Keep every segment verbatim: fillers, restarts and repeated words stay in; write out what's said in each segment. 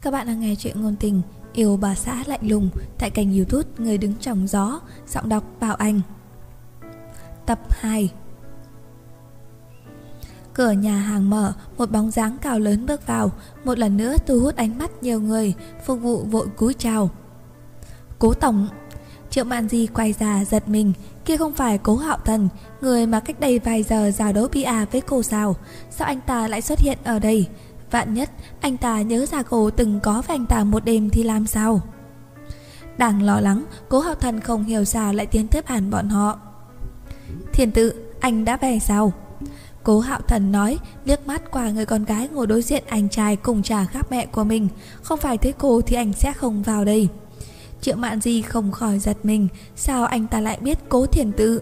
Các bạn đang nghe chuyện ngôn tình Yêu bà xã lạnh lùng tại kênh YouTube Người đứng trong gió, giọng đọc Bảo Anh. Tập hai. Cửa nhà hàng mở, một bóng dáng cao lớn bước vào, một lần nữa thu hút ánh mắt nhiều người. Phục vụ vội cúi chào. Cố tổng. Triệu Mạn Di quay ra giật mình, kia không phải Cố Hạo Thần, người mà cách đây vài giờ giao đấu bia với cô sao? Sao anh ta lại xuất hiện ở đây? Vạn nhất anh ta nhớ ra cô từng có với anh ta một đêm thì làm sao? Đang lo lắng, Cố Hạo Thần không hiểu sao lại tiến tới bàn bọn họ. Thiền Tự, anh đã về sao? Cố Hạo Thần nói, liếc mắt qua người con gái ngồi đối diện anh trai cùng trà khác mẹ của mình. Không phải thấy cô thì anh sẽ không vào đây. Triệu Mạn Di không khỏi giật mình, sao anh ta lại biết Cố Thiền Tự?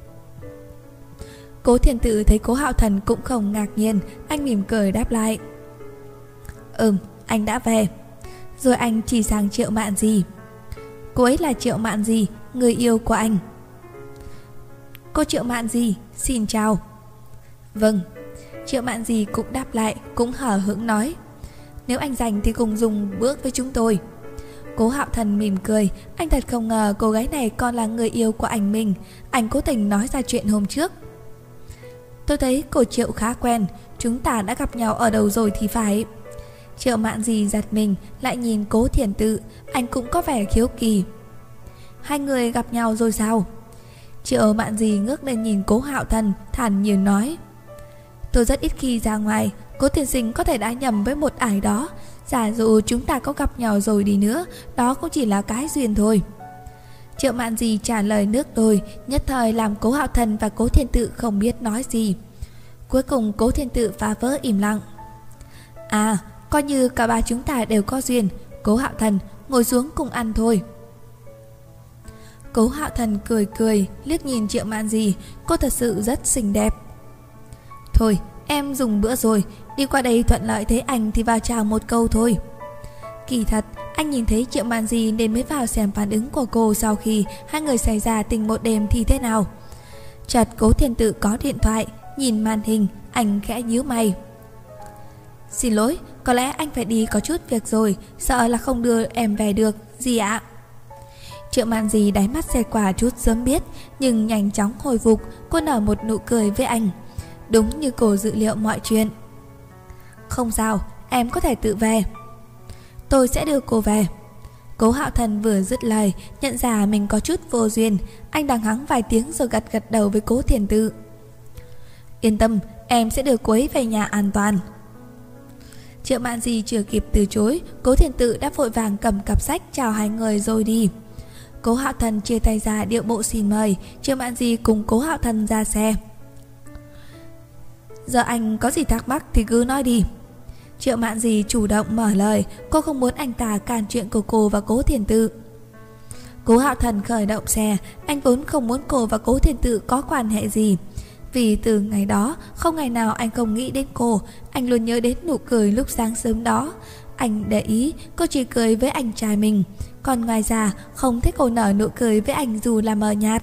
Cố Thiền Tự thấy Cố Hạo Thần cũng không ngạc nhiên, anh mỉm cười đáp lại. Ừm, anh đã về. Rồi anh chỉ sang Triệu Mạn Di. Cô ấy là Triệu Mạn Di, người yêu của anh. Cô Triệu Mạn Di, xin chào. Vâng. Triệu Mạn Di cũng đáp lại, cũng hở hững nói. Nếu anh rảnh thì cùng dùng bữa với chúng tôi. Cố Hạo Thần mỉm cười, anh thật không ngờ cô gái này còn là người yêu của anh mình. Anh cố tình nói ra chuyện hôm trước. Tôi thấy cô Triệu khá quen, chúng ta đã gặp nhau ở đâu rồi thì phải. Triệu Mạn Di giật mình, lại nhìn Cố Thiền Tự, anh cũng có vẻ khiếu kỳ. Hai người gặp nhau rồi sao? Triệu Mạn Di ngước lên nhìn Cố Hạo Thần, thản nhiên nói. Tôi rất ít khi ra ngoài, Cố tiên sinh có thể đã nhầm với một ai đó. Giả dụ chúng ta có gặp nhau rồi đi nữa, đó cũng chỉ là cái duyên thôi. Triệu Mạn Di trả lời nước đôi, nhất thời làm Cố Hạo Thần và Cố Thiền Tự không biết nói gì. Cuối cùng Cố Thiền Tự phá vỡ im lặng. À, coi như cả ba chúng ta đều có duyên. Cố Hạo Thần, ngồi xuống cùng ăn thôi. Cố Hạo Thần cười cười, liếc nhìn Triệu Mạn Di, cô thật sự rất xinh đẹp. Thôi, em dùng bữa rồi, đi qua đây thuận lợi thấy anh thì vào chào một câu thôi. Kỳ thật, anh nhìn thấy Triệu Mạn Di nên mới vào xem phản ứng của cô sau khi hai người xảy ra tình một đêm thì thế nào. Chợt Cố Thiền Tự có điện thoại, nhìn màn hình, anh khẽ nhíu mày. Xin lỗi, có lẽ anh phải đi có chút việc rồi, sợ là không đưa em về được, gì ạ? Triệu Mạn Di đáy mắt xẹt qua chút sớm biết, nhưng nhanh chóng hồi phục, cô nở một nụ cười với anh. Đúng như cô dự liệu mọi chuyện. Không sao, em có thể tự về. Tôi sẽ đưa cô về. Cố Hạo Thần vừa dứt lời, nhận ra mình có chút vô duyên, anh đằng hắng vài tiếng rồi gật gật đầu với Cố Thiền Tự. Yên tâm, em sẽ đưa cô ấy về nhà an toàn. Triệu Mạn Di chưa kịp từ chối, Cố Thiền Tự đã vội vàng cầm cặp sách chào hai người rồi đi. Cố Hạo Thần chia tay ra điệu bộ xin mời, Triệu Mạn Di cùng Cố Hạo Thần ra xe. Giờ anh có gì thắc mắc thì cứ nói đi. Triệu Mạn Di chủ động mở lời, cô không muốn anh ta can chuyện của cô và Cố Thiền Tự. Cố Hạo Thần khởi động xe, anh vốn không muốn cô và Cố Thiền Tự có quan hệ gì. Vì từ ngày đó, không ngày nào anh không nghĩ đến cô, anh luôn nhớ đến nụ cười lúc sáng sớm đó. Anh để ý, cô chỉ cười với anh trai mình, còn ngoài ra không thấy cô nở nụ cười với anh dù là mờ nhạt.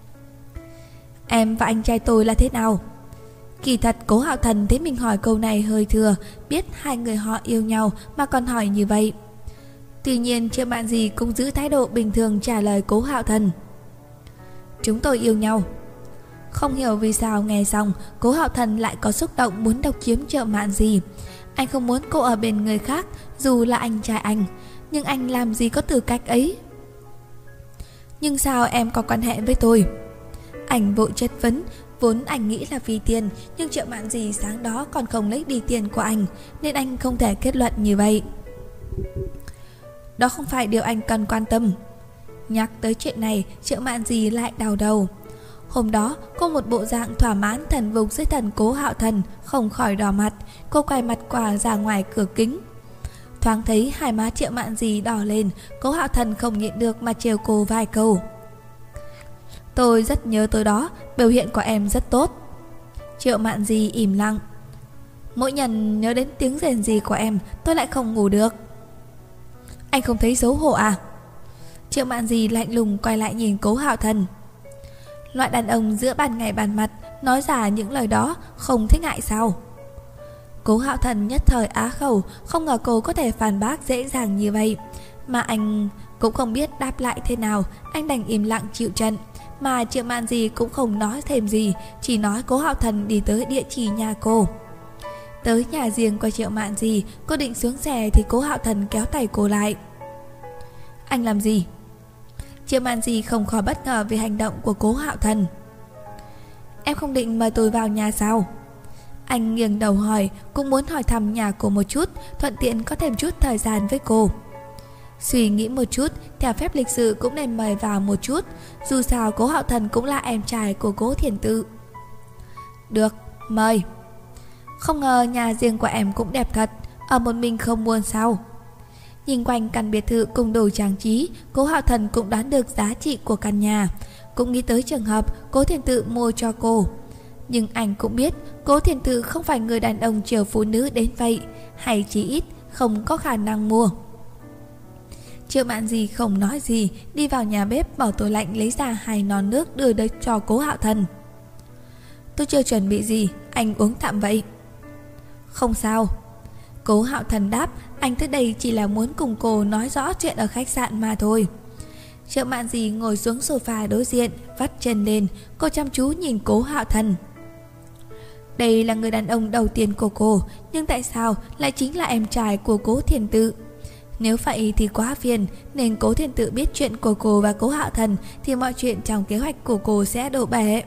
Em và anh trai tôi là thế nào? Kỳ thật Cố Hạo Thần thấy mình hỏi câu này hơi thừa, biết hai người họ yêu nhau mà còn hỏi như vậy. Tuy nhiên Triệu Mạn Di cũng giữ thái độ bình thường trả lời Cố Hạo Thần. Chúng tôi yêu nhau. Không hiểu vì sao nghe xong Cố Hạo Thần lại có xúc động muốn độc chiếm Triệu Mạn Di. Anh không muốn cô ở bên người khác, dù là anh trai anh, nhưng anh làm gì có tư cách ấy. Nhưng sao em có quan hệ với tôi? Anh vội chất vấn. Vốn anh nghĩ là vì tiền, nhưng Triệu Mạn Di sáng đó còn không lấy đi tiền của anh, nên anh không thể kết luận như vậy. Đó không phải điều anh cần quan tâm. Nhắc tới chuyện này, Triệu Mạn Di lại đau đầu. Hôm đó, cô một bộ dạng thỏa mãn thần phục dưới thần Cố Hạo Thần, không khỏi đỏ mặt. Cô quay mặt qua ra ngoài cửa kính. Thoáng thấy hai má Triệu Mạn Di đỏ lên, Cố Hạo Thần không nhịn được mà trêu cô vài câu. Tôi rất nhớ tối đó, biểu hiện của em rất tốt. Triệu Mạn Di im lặng. Mỗi lần nhớ đến tiếng rền rì của em, tôi lại không ngủ được. Anh không thấy xấu hổ à? Triệu Mạn Di lạnh lùng quay lại nhìn Cố Hạo Thần. Loại đàn ông giữa ban ngày ban mặt nói ra những lời đó không thấy ngại sao? Cố Hạo Thần nhất thời á khẩu, không ngờ cô có thể phản bác dễ dàng như vậy. Mà anh cũng không biết đáp lại thế nào, anh đành im lặng chịu trận. Mà Triệu Mạn Gì cũng không nói thêm gì, chỉ nói Cố Hạo Thần đi tới địa chỉ nhà cô. Tới nhà riêng của Triệu Mạn Gì, cô định xuống xe thì Cố Hạo Thần kéo tay cô lại. Anh làm gì? Triệu Mạn Gì không khỏi bất ngờ về hành động của Cố Hạo Thần. Em không định mời tôi vào nhà sao? Anh nghiêng đầu hỏi, cũng muốn hỏi thăm nhà cô một chút, thuận tiện có thêm chút thời gian với cô. Suy nghĩ một chút, theo phép lịch sự cũng nên mời vào một chút, dù sao Cố Hạo Thần cũng là em trai của Cố Thiền Tự. Được, mời. Không ngờ nhà riêng của em cũng đẹp thật, ở một mình không buồn sao? Nhìn quanh căn biệt thự cùng đồ trang trí, Cố Hạo Thần cũng đoán được giá trị của căn nhà, cũng nghĩ tới trường hợp Cố Thiền Tự mua cho cô. Nhưng anh cũng biết Cố Thiền Tự không phải người đàn ông chiều phụ nữ đến vậy, hay chí ít không có khả năng mua. Triệu Mạn Gì không nói gì, đi vào nhà bếp bỏ tủ lạnh lấy ra hai nón nước đưa tới cho Cố Hạo Thần. Tôi chưa chuẩn bị gì, anh uống tạm vậy. Không sao. Cố Hạo Thần đáp, anh tới đây chỉ là muốn cùng cô nói rõ chuyện ở khách sạn mà thôi. Triệu Mạn Gì ngồi xuống sofa đối diện, vắt chân lên, cô chăm chú nhìn Cố Hạo Thần. Đây là người đàn ông đầu tiên của cô, nhưng tại sao lại chính là em trai của Cố Thiền Tự? Nếu vậy thì quá phiền, nên Cố Thiền Tự biết chuyện của cô và Cố Hạo Thần thì mọi chuyện trong kế hoạch của cô sẽ đổ bể.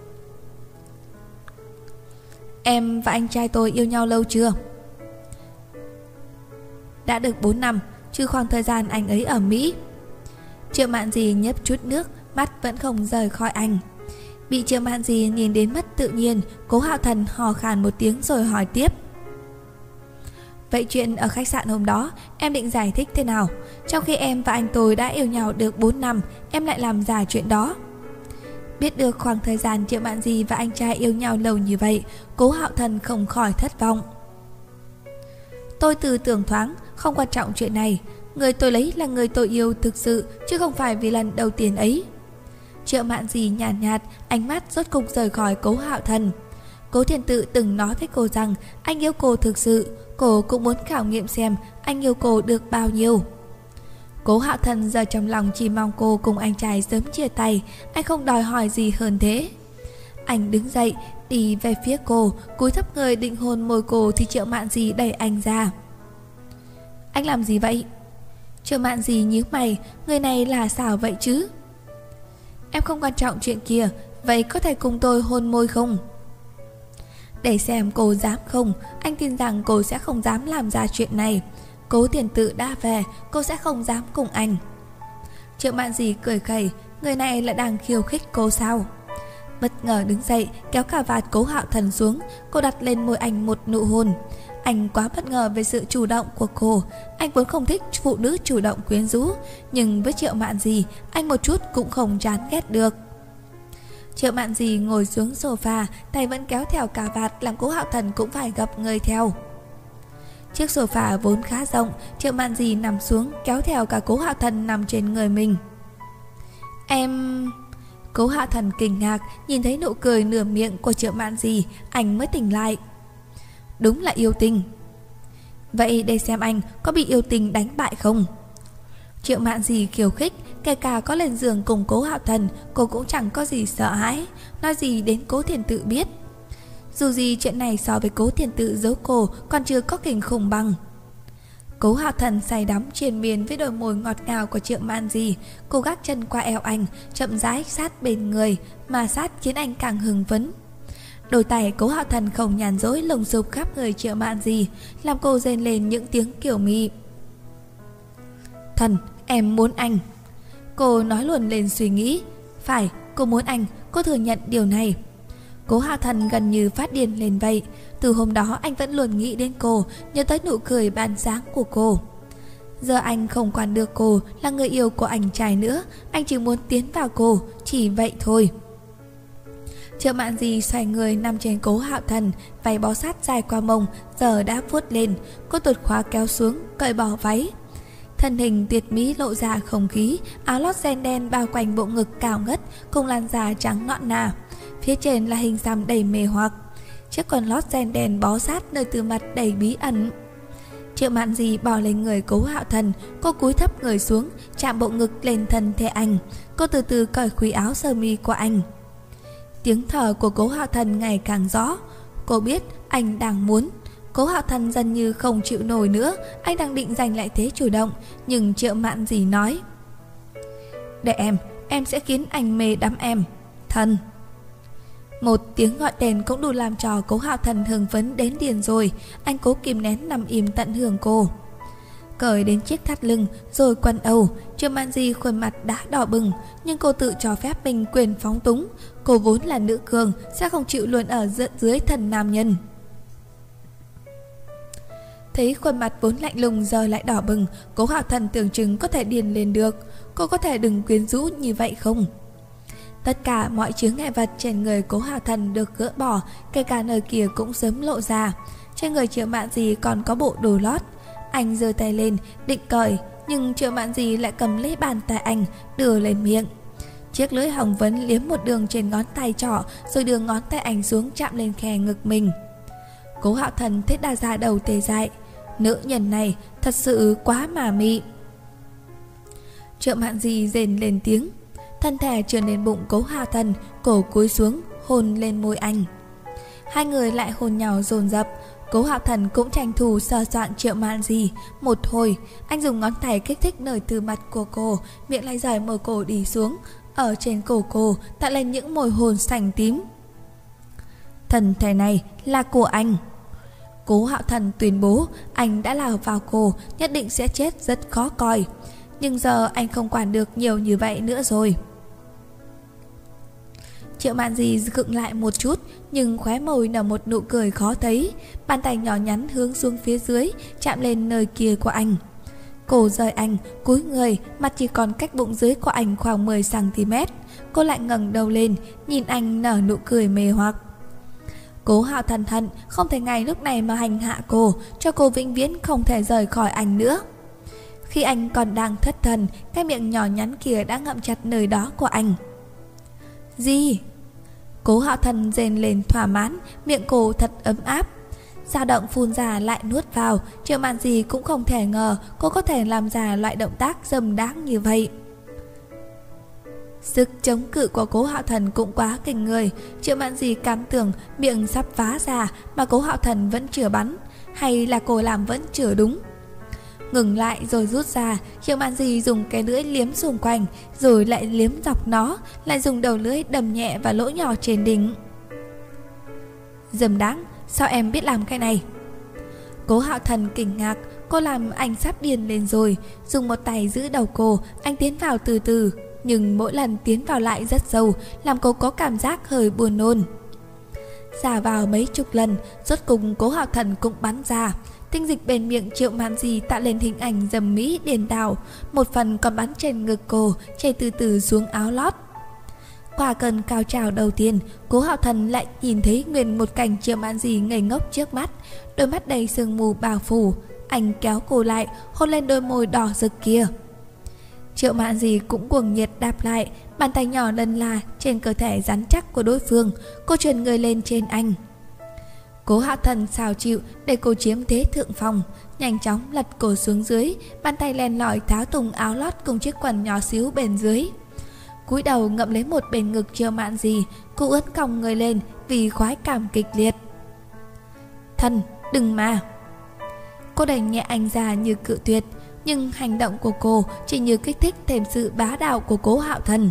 Em và anh trai tôi yêu nhau lâu chưa? Đã được bốn năm, trừ khoảng thời gian anh ấy ở Mỹ. Triệu Mạn Gì nhấp chút nước, mắt vẫn không rời khỏi anh. Bị Triệu Mạn Gì nhìn đến mất tự nhiên, Cố Hạo Thần hò khan một tiếng rồi hỏi tiếp. Vậy chuyện ở khách sạn hôm đó em định giải thích thế nào? Trong khi em và anh tôi đã yêu nhau được bốn năm, em lại làm giả chuyện đó. Biết được khoảng thời gian Triệu Mạn Gì và anh trai yêu nhau lâu như vậy, Cố Hạo Thần không khỏi thất vọng. Tôi từ tưởng thoáng, không quan trọng chuyện này. Người tôi lấy là người tôi yêu thực sự, chứ không phải vì lần đầu tiên ấy. Triệu Mạn Gì nhàn nhạt, nhạt, ánh mắt rốt cục rời khỏi Cố Hạo Thần. Cố Thiền Tự từng nói với cô rằng anh yêu cô thực sự, cô cũng muốn khảo nghiệm xem anh yêu cô được bao nhiêu. Cố Hạo Thần giờ trong lòng chỉ mong cô cùng anh trai sớm chia tay, anh không đòi hỏi gì hơn thế. Anh đứng dậy, đi về phía cô, cúi thấp người định hôn môi cô thì Triệu Mạn Gì đẩy anh ra. Anh làm gì vậy? Triệu Mạn Gì nhíu mày, người này là sao vậy chứ? Em không quan trọng chuyện kia, vậy có thể cùng tôi hôn môi không? Để xem cô dám không, anh tin rằng cô sẽ không dám làm ra chuyện này. Cố Thiền Tự đã về, cô sẽ không dám cùng anh. Triệu Mạn Gì cười khẩy, người này lại đang khiêu khích cô sao? Bất ngờ đứng dậy, kéo cà vạt Cố Hạo Thần xuống, cô đặt lên môi anh một nụ hôn. Anh quá bất ngờ về sự chủ động của cô. Anh vốn không thích phụ nữ chủ động quyến rũ, nhưng với Triệu Mạn Gì, anh một chút cũng không chán ghét được. Triệu Mạn Gì ngồi xuống sofa, tay vẫn kéo theo cà vạt, làm Cố Hạo Thần cũng phải gập người theo. Chiếc sofa vốn khá rộng, Triệu Mạn Gì nằm xuống, kéo theo cả Cố Hạo Thần nằm trên người mình. Em... Cố Hạo Thần kinh ngạc, nhìn thấy nụ cười nửa miệng của Triệu Mạn Gì, anh mới tỉnh lại. Đúng là yêu tình. Vậy để xem anh có bị yêu tình đánh bại không? Triệu Mạn Gì khiêu khích, kể cả có lên giường cùng Cố Hạo Thần, cô cũng chẳng có gì sợ hãi, nói gì đến Cố Thiền Tự biết. Dù gì chuyện này so với Cố Thiền Tự giấu cô còn chưa có kinh khủng bằng. Cố Hạo Thần say đắm triền miên với đôi môi ngọt ngào của Triệu Mạn Gì, cô gác chân qua eo anh, chậm rãi sát bên người, mà sát khiến anh càng hưng phấn. Đôi tay Cố Hạo Thần không nhàn rỗi lồng sụp khắp người Triệu Mạn Gì, làm cô rên lên những tiếng kiểu mị. Thần, em muốn anh. Cô nói luồn lên suy nghĩ. Phải, cô muốn anh, cô thừa nhận điều này. Cố Hạo Thần gần như phát điên lên vậy. Từ hôm đó anh vẫn luôn nghĩ đến cô, nhớ tới nụ cười ban sáng của cô. Giờ anh không quản được cô là người yêu của anh trai nữa, anh chỉ muốn tiến vào cô, chỉ vậy thôi. Triệu Mạn Gì xoay người nằm trên Cố Hạo Thần, váy bó sát dài qua mông giờ đã vuốt lên, cô tuột khóa kéo xuống, cởi bỏ váy. Thân hình tuyệt mỹ lộ ra không khí, áo lót ren đen bao quanh bộ ngực cao ngất cùng làn da trắng nõn nà. Phía trên là hình xăm đầy mê hoặc. chiếc quần lót ren đèn bó sát nơi từ mặt đầy bí ẩn. Triệu Mạn Di bò lên người Cố Hạo Thần, cô cúi thấp người xuống, chạm bộ ngực lên thân thể anh. Cô từ từ cởi khuy áo sơ mi của anh. Tiếng thở của Cố Hạo Thần ngày càng rõ. Cô biết anh đang muốn. Cố Hạo Thần dần như không chịu nổi nữa. Anh đang định giành lại thế chủ động, nhưng Triệu Mạn Di nói: "Để em, em sẽ khiến anh mê đắm em, Thần." Một tiếng gọi tên cũng đủ làm cho Cố Hạo Thần hưng phấn đến điên rồi. Anh cố kìm nén nằm im tận hưởng cô. Cởi đến chiếc thắt lưng rồi quần âu, Triệu Mạn Di khuôn mặt đã đỏ bừng, nhưng cô tự cho phép mình quyền phóng túng. Cô vốn là nữ cường, sẽ không chịu luôn ở dưới thần nam nhân. Thấy khuôn mặt vốn lạnh lùng giờ lại đỏ bừng, Cố Hạo Thần tưởng chừng có thể điên lên được. Cô có thể đừng quyến rũ như vậy không? Tất cả mọi chướng ngại vật trên người Cố Hạo Thần được gỡ bỏ, kể cả nơi kia cũng sớm lộ ra. Trên người Triệu Mạn Di còn có bộ đồ lót. Anh giơ tay lên định cởi, nhưng Triệu Mạn Di lại cầm lấy bàn tay anh đưa lên miệng. Chiếc lưỡi hồng vấn liếm một đường trên ngón tay trỏ, rồi đưa ngón tay anh xuống chạm lên khe ngực mình. Cố Hạo Thần thấy đa da đầu tê dại. Nữ nhân này thật sự quá mà mị. Triệu Mạn Di rên lên tiếng, thân thể trườn lên bụng Cố Hạo Thần, cổ cúi xuống hôn lên môi anh. Hai người lại hôn nhau dồn dập. Cố Hạo Thần cũng tranh thủ sờ soạn Triệu Mạn Di. Một hồi, anh dùng ngón tay kích thích nơi từ mặt của cô, miệng lại rời môi cổ đi xuống, ở trên cổ cô tạo lên những môi hôn xanh tím. Thân thể này là của anh. Cố Hạo Thần tuyên bố anh đã lao vào cô, nhất định sẽ chết rất khó coi. Nhưng giờ anh không quản được nhiều như vậy nữa rồi. Triệu Mạn Di khựng lại một chút, nhưng khóe môi nở một nụ cười khó thấy. Bàn tay nhỏ nhắn hướng xuống phía dưới, chạm lên nơi kia của anh. Cô rời anh, cúi người, mặt chỉ còn cách bụng dưới của anh khoảng mười xăng ti mét. Cô lại ngẩng đầu lên, nhìn anh nở nụ cười mê hoặc. Cố Hạo Thần hận không thể ngay lúc này mà hành hạ cô, cho cô vĩnh viễn không thể rời khỏi anh nữa. Khi anh còn đang thất thần, cái miệng nhỏ nhắn kia đã ngậm chặt nơi đó của anh. Gì? Cố Hạo Thần rên lên thỏa mãn, miệng cô thật ấm áp. Dao động phun ra lại nuốt vào. Triệu Mạn Di cũng không thể ngờ cô có thể làm ra loại động tác dâm đáng như vậy. Sức chống cự của Cố Hạo Thần cũng quá kinh người. Triệu Mạn Di cảm tưởng miệng sắp phá ra mà Cố Hạo Thần vẫn chưa bắn, hay là cô làm vẫn chưa đúng. Ngừng lại rồi rút ra. Triệu Mạn Di dùng cái lưỡi liếm xung quanh, rồi lại liếm dọc nó, lại dùng đầu lưỡi đâm nhẹ vào lỗ nhỏ trên đỉnh. Dâm đáng, sao em biết làm cái này? Cố Hạo Thần kinh ngạc. Cô làm anh sắp điên lên rồi. Dùng một tay giữ đầu cô, anh tiến vào từ từ, nhưng mỗi lần tiến vào lại rất sâu, làm cô có cảm giác hơi buồn nôn. Xả vào mấy chục lần, rốt cùng Cố Hạo Thần cũng bắn ra. Tinh dịch bên miệng Triệu Mạn Di tạo lên hình ảnh dầm mỹ điên đảo. Một phần còn bắn trên ngực cô, chảy từ từ xuống áo lót. Qua cơn cao trào đầu tiên, Cố Hạo Thần lại nhìn thấy nguyên một cảnh Triệu Mạn Di ngây ngốc trước mắt, đôi mắt đầy sương mù bao phủ. Anh kéo cô lại, hôn lên đôi môi đỏ rực kia. Triệu Mạn Di cũng cuồng nhiệt đáp lại, bàn tay nhỏ lần là trên cơ thể rắn chắc của đối phương. Cô trườn người lên trên anh. Cố Hạo Thần xào chịu để cô chiếm thế thượng phòng, nhanh chóng lật cô xuống dưới, bàn tay len lỏi tháo tung áo lót cùng chiếc quần nhỏ xíu bên dưới. Cúi đầu ngậm lấy một bên ngực Triệu Mạn Di, cô ướn cong người lên vì khoái cảm kịch liệt. Thần, đừng mà. Cô đẩy nhẹ anh ra như cự tuyệt, nhưng hành động của cô chỉ như kích thích thêm sự bá đạo của Cố Hạo Thần.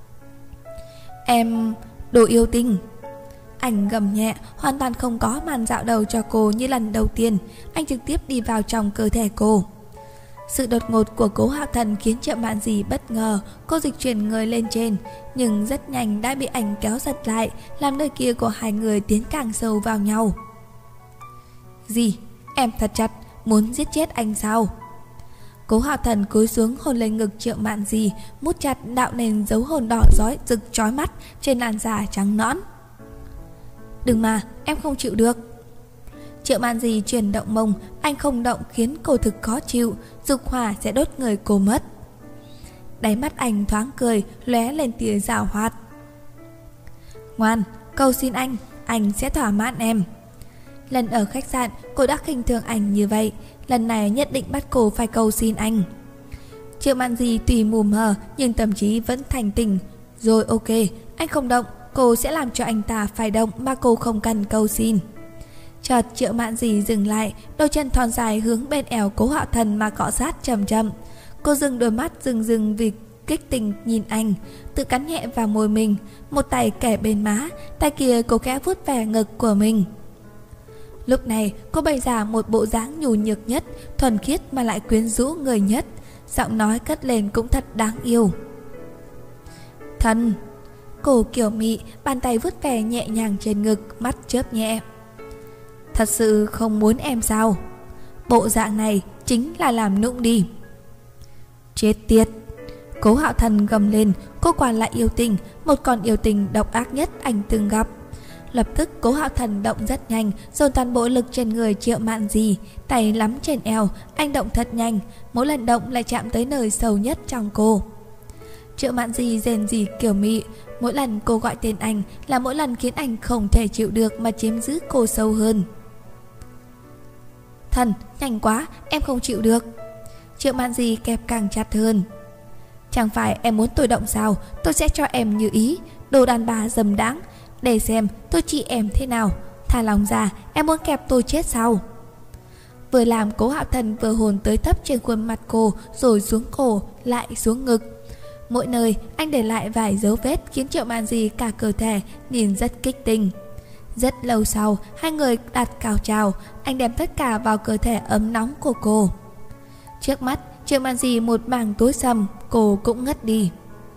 Em, đồ yêu tinh. Anh gầm nhẹ, hoàn toàn không có màn dạo đầu cho cô như lần đầu tiên. Anh trực tiếp đi vào trong cơ thể cô. Sự đột ngột của Cố Hạo Thần khiến Triệu Mạn Di bất ngờ. Cô dịch chuyển người lên trên, nhưng rất nhanh đã bị anh kéo giật lại, làm nơi kia của hai người tiến càng sâu vào nhau. Gì? Em thật chặt, muốn giết chết anh sao? Cố Hạo Thần cúi xuống hôn lên ngực Triệu Mạn Di, mút chặt đạo nền dấu hôn đỏ rói rực chói mắt trên làn da trắng nõn. Đừng mà, em không chịu được. Triệu Mạn Di chuyển động mông, anh không động khiến cô thực khó chịu, dục hỏa sẽ đốt người cô mất. Đáy mắt anh thoáng cười, lóe lên tia giảo hoạt. Ngoan, cầu xin anh, anh sẽ thỏa mãn em. Lần ở khách sạn cô đã khinh thường anh như vậy, lần này nhất định bắt cô phải cầu xin anh. Triệu Mạn Di tuy mù mờ nhưng tâm trí vẫn thành tỉnh. Rồi ok, anh không động, cô sẽ làm cho anh ta phải động mà cô không cần cầu xin. Chợt Triệu Mạn Di dừng lại, đôi chân thon dài hướng bên eo Cố Hạo Thần mà cọ sát chậm chậm. Cô dừng đôi mắt rừng rừng vì kích tình nhìn anh, tự cắn nhẹ vào môi mình, một tay kẻ bên má, tay kia cô khẽ vuốt về ngực của mình. Lúc này cô bày ra một bộ dáng nhu nhược nhất, thuần khiết mà lại quyến rũ người nhất, giọng nói cất lên cũng thật đáng yêu. Thần. Cô kiểu mị, bàn tay vuốt về nhẹ nhàng trên ngực, mắt chớp nhẹ. Thật sự không muốn em sao? Bộ dạng này chính là làm nũng đi. Chết tiệt. Cố Hạo Thần gầm lên, cô quả là yêu tình, một con yêu tình độc ác nhất anh từng gặp. Lập tức Cố Hạo Thần động rất nhanh, dồn toàn bộ lực trên người Triệu Mạn Di, tay lắm trên eo, anh động thật nhanh, mỗi lần động lại chạm tới nơi sâu nhất trong cô. Triệu Mạn Di rên rỉ kiểu mị, mỗi lần cô gọi tên anh là mỗi lần khiến anh không thể chịu được mà chiếm giữ cô sâu hơn. Thần, nhanh quá, em không chịu được. Triệu Mạn Di kẹp càng chặt hơn. Chẳng phải em muốn tôi động sao, tôi sẽ cho em như ý, đồ đàn bà dâm đãng, để xem tôi trị em thế nào. Thả lòng ra, em muốn kẹp tôi chết sao? Vừa làm Cố Hạo Thần vừa hồn tới thấp trên khuôn mặt cô, rồi xuống cổ, lại xuống ngực. Mỗi nơi anh để lại vài dấu vết khiến Triệu Mạn Di cả cơ thể nhìn rất kích tình. Rất lâu sau, hai người đạt cao trào, anh đem tất cả vào cơ thể ấm nóng của cô. Trước mắt Triệu Mạn Di một mảng tối sầm, cô cũng ngất đi.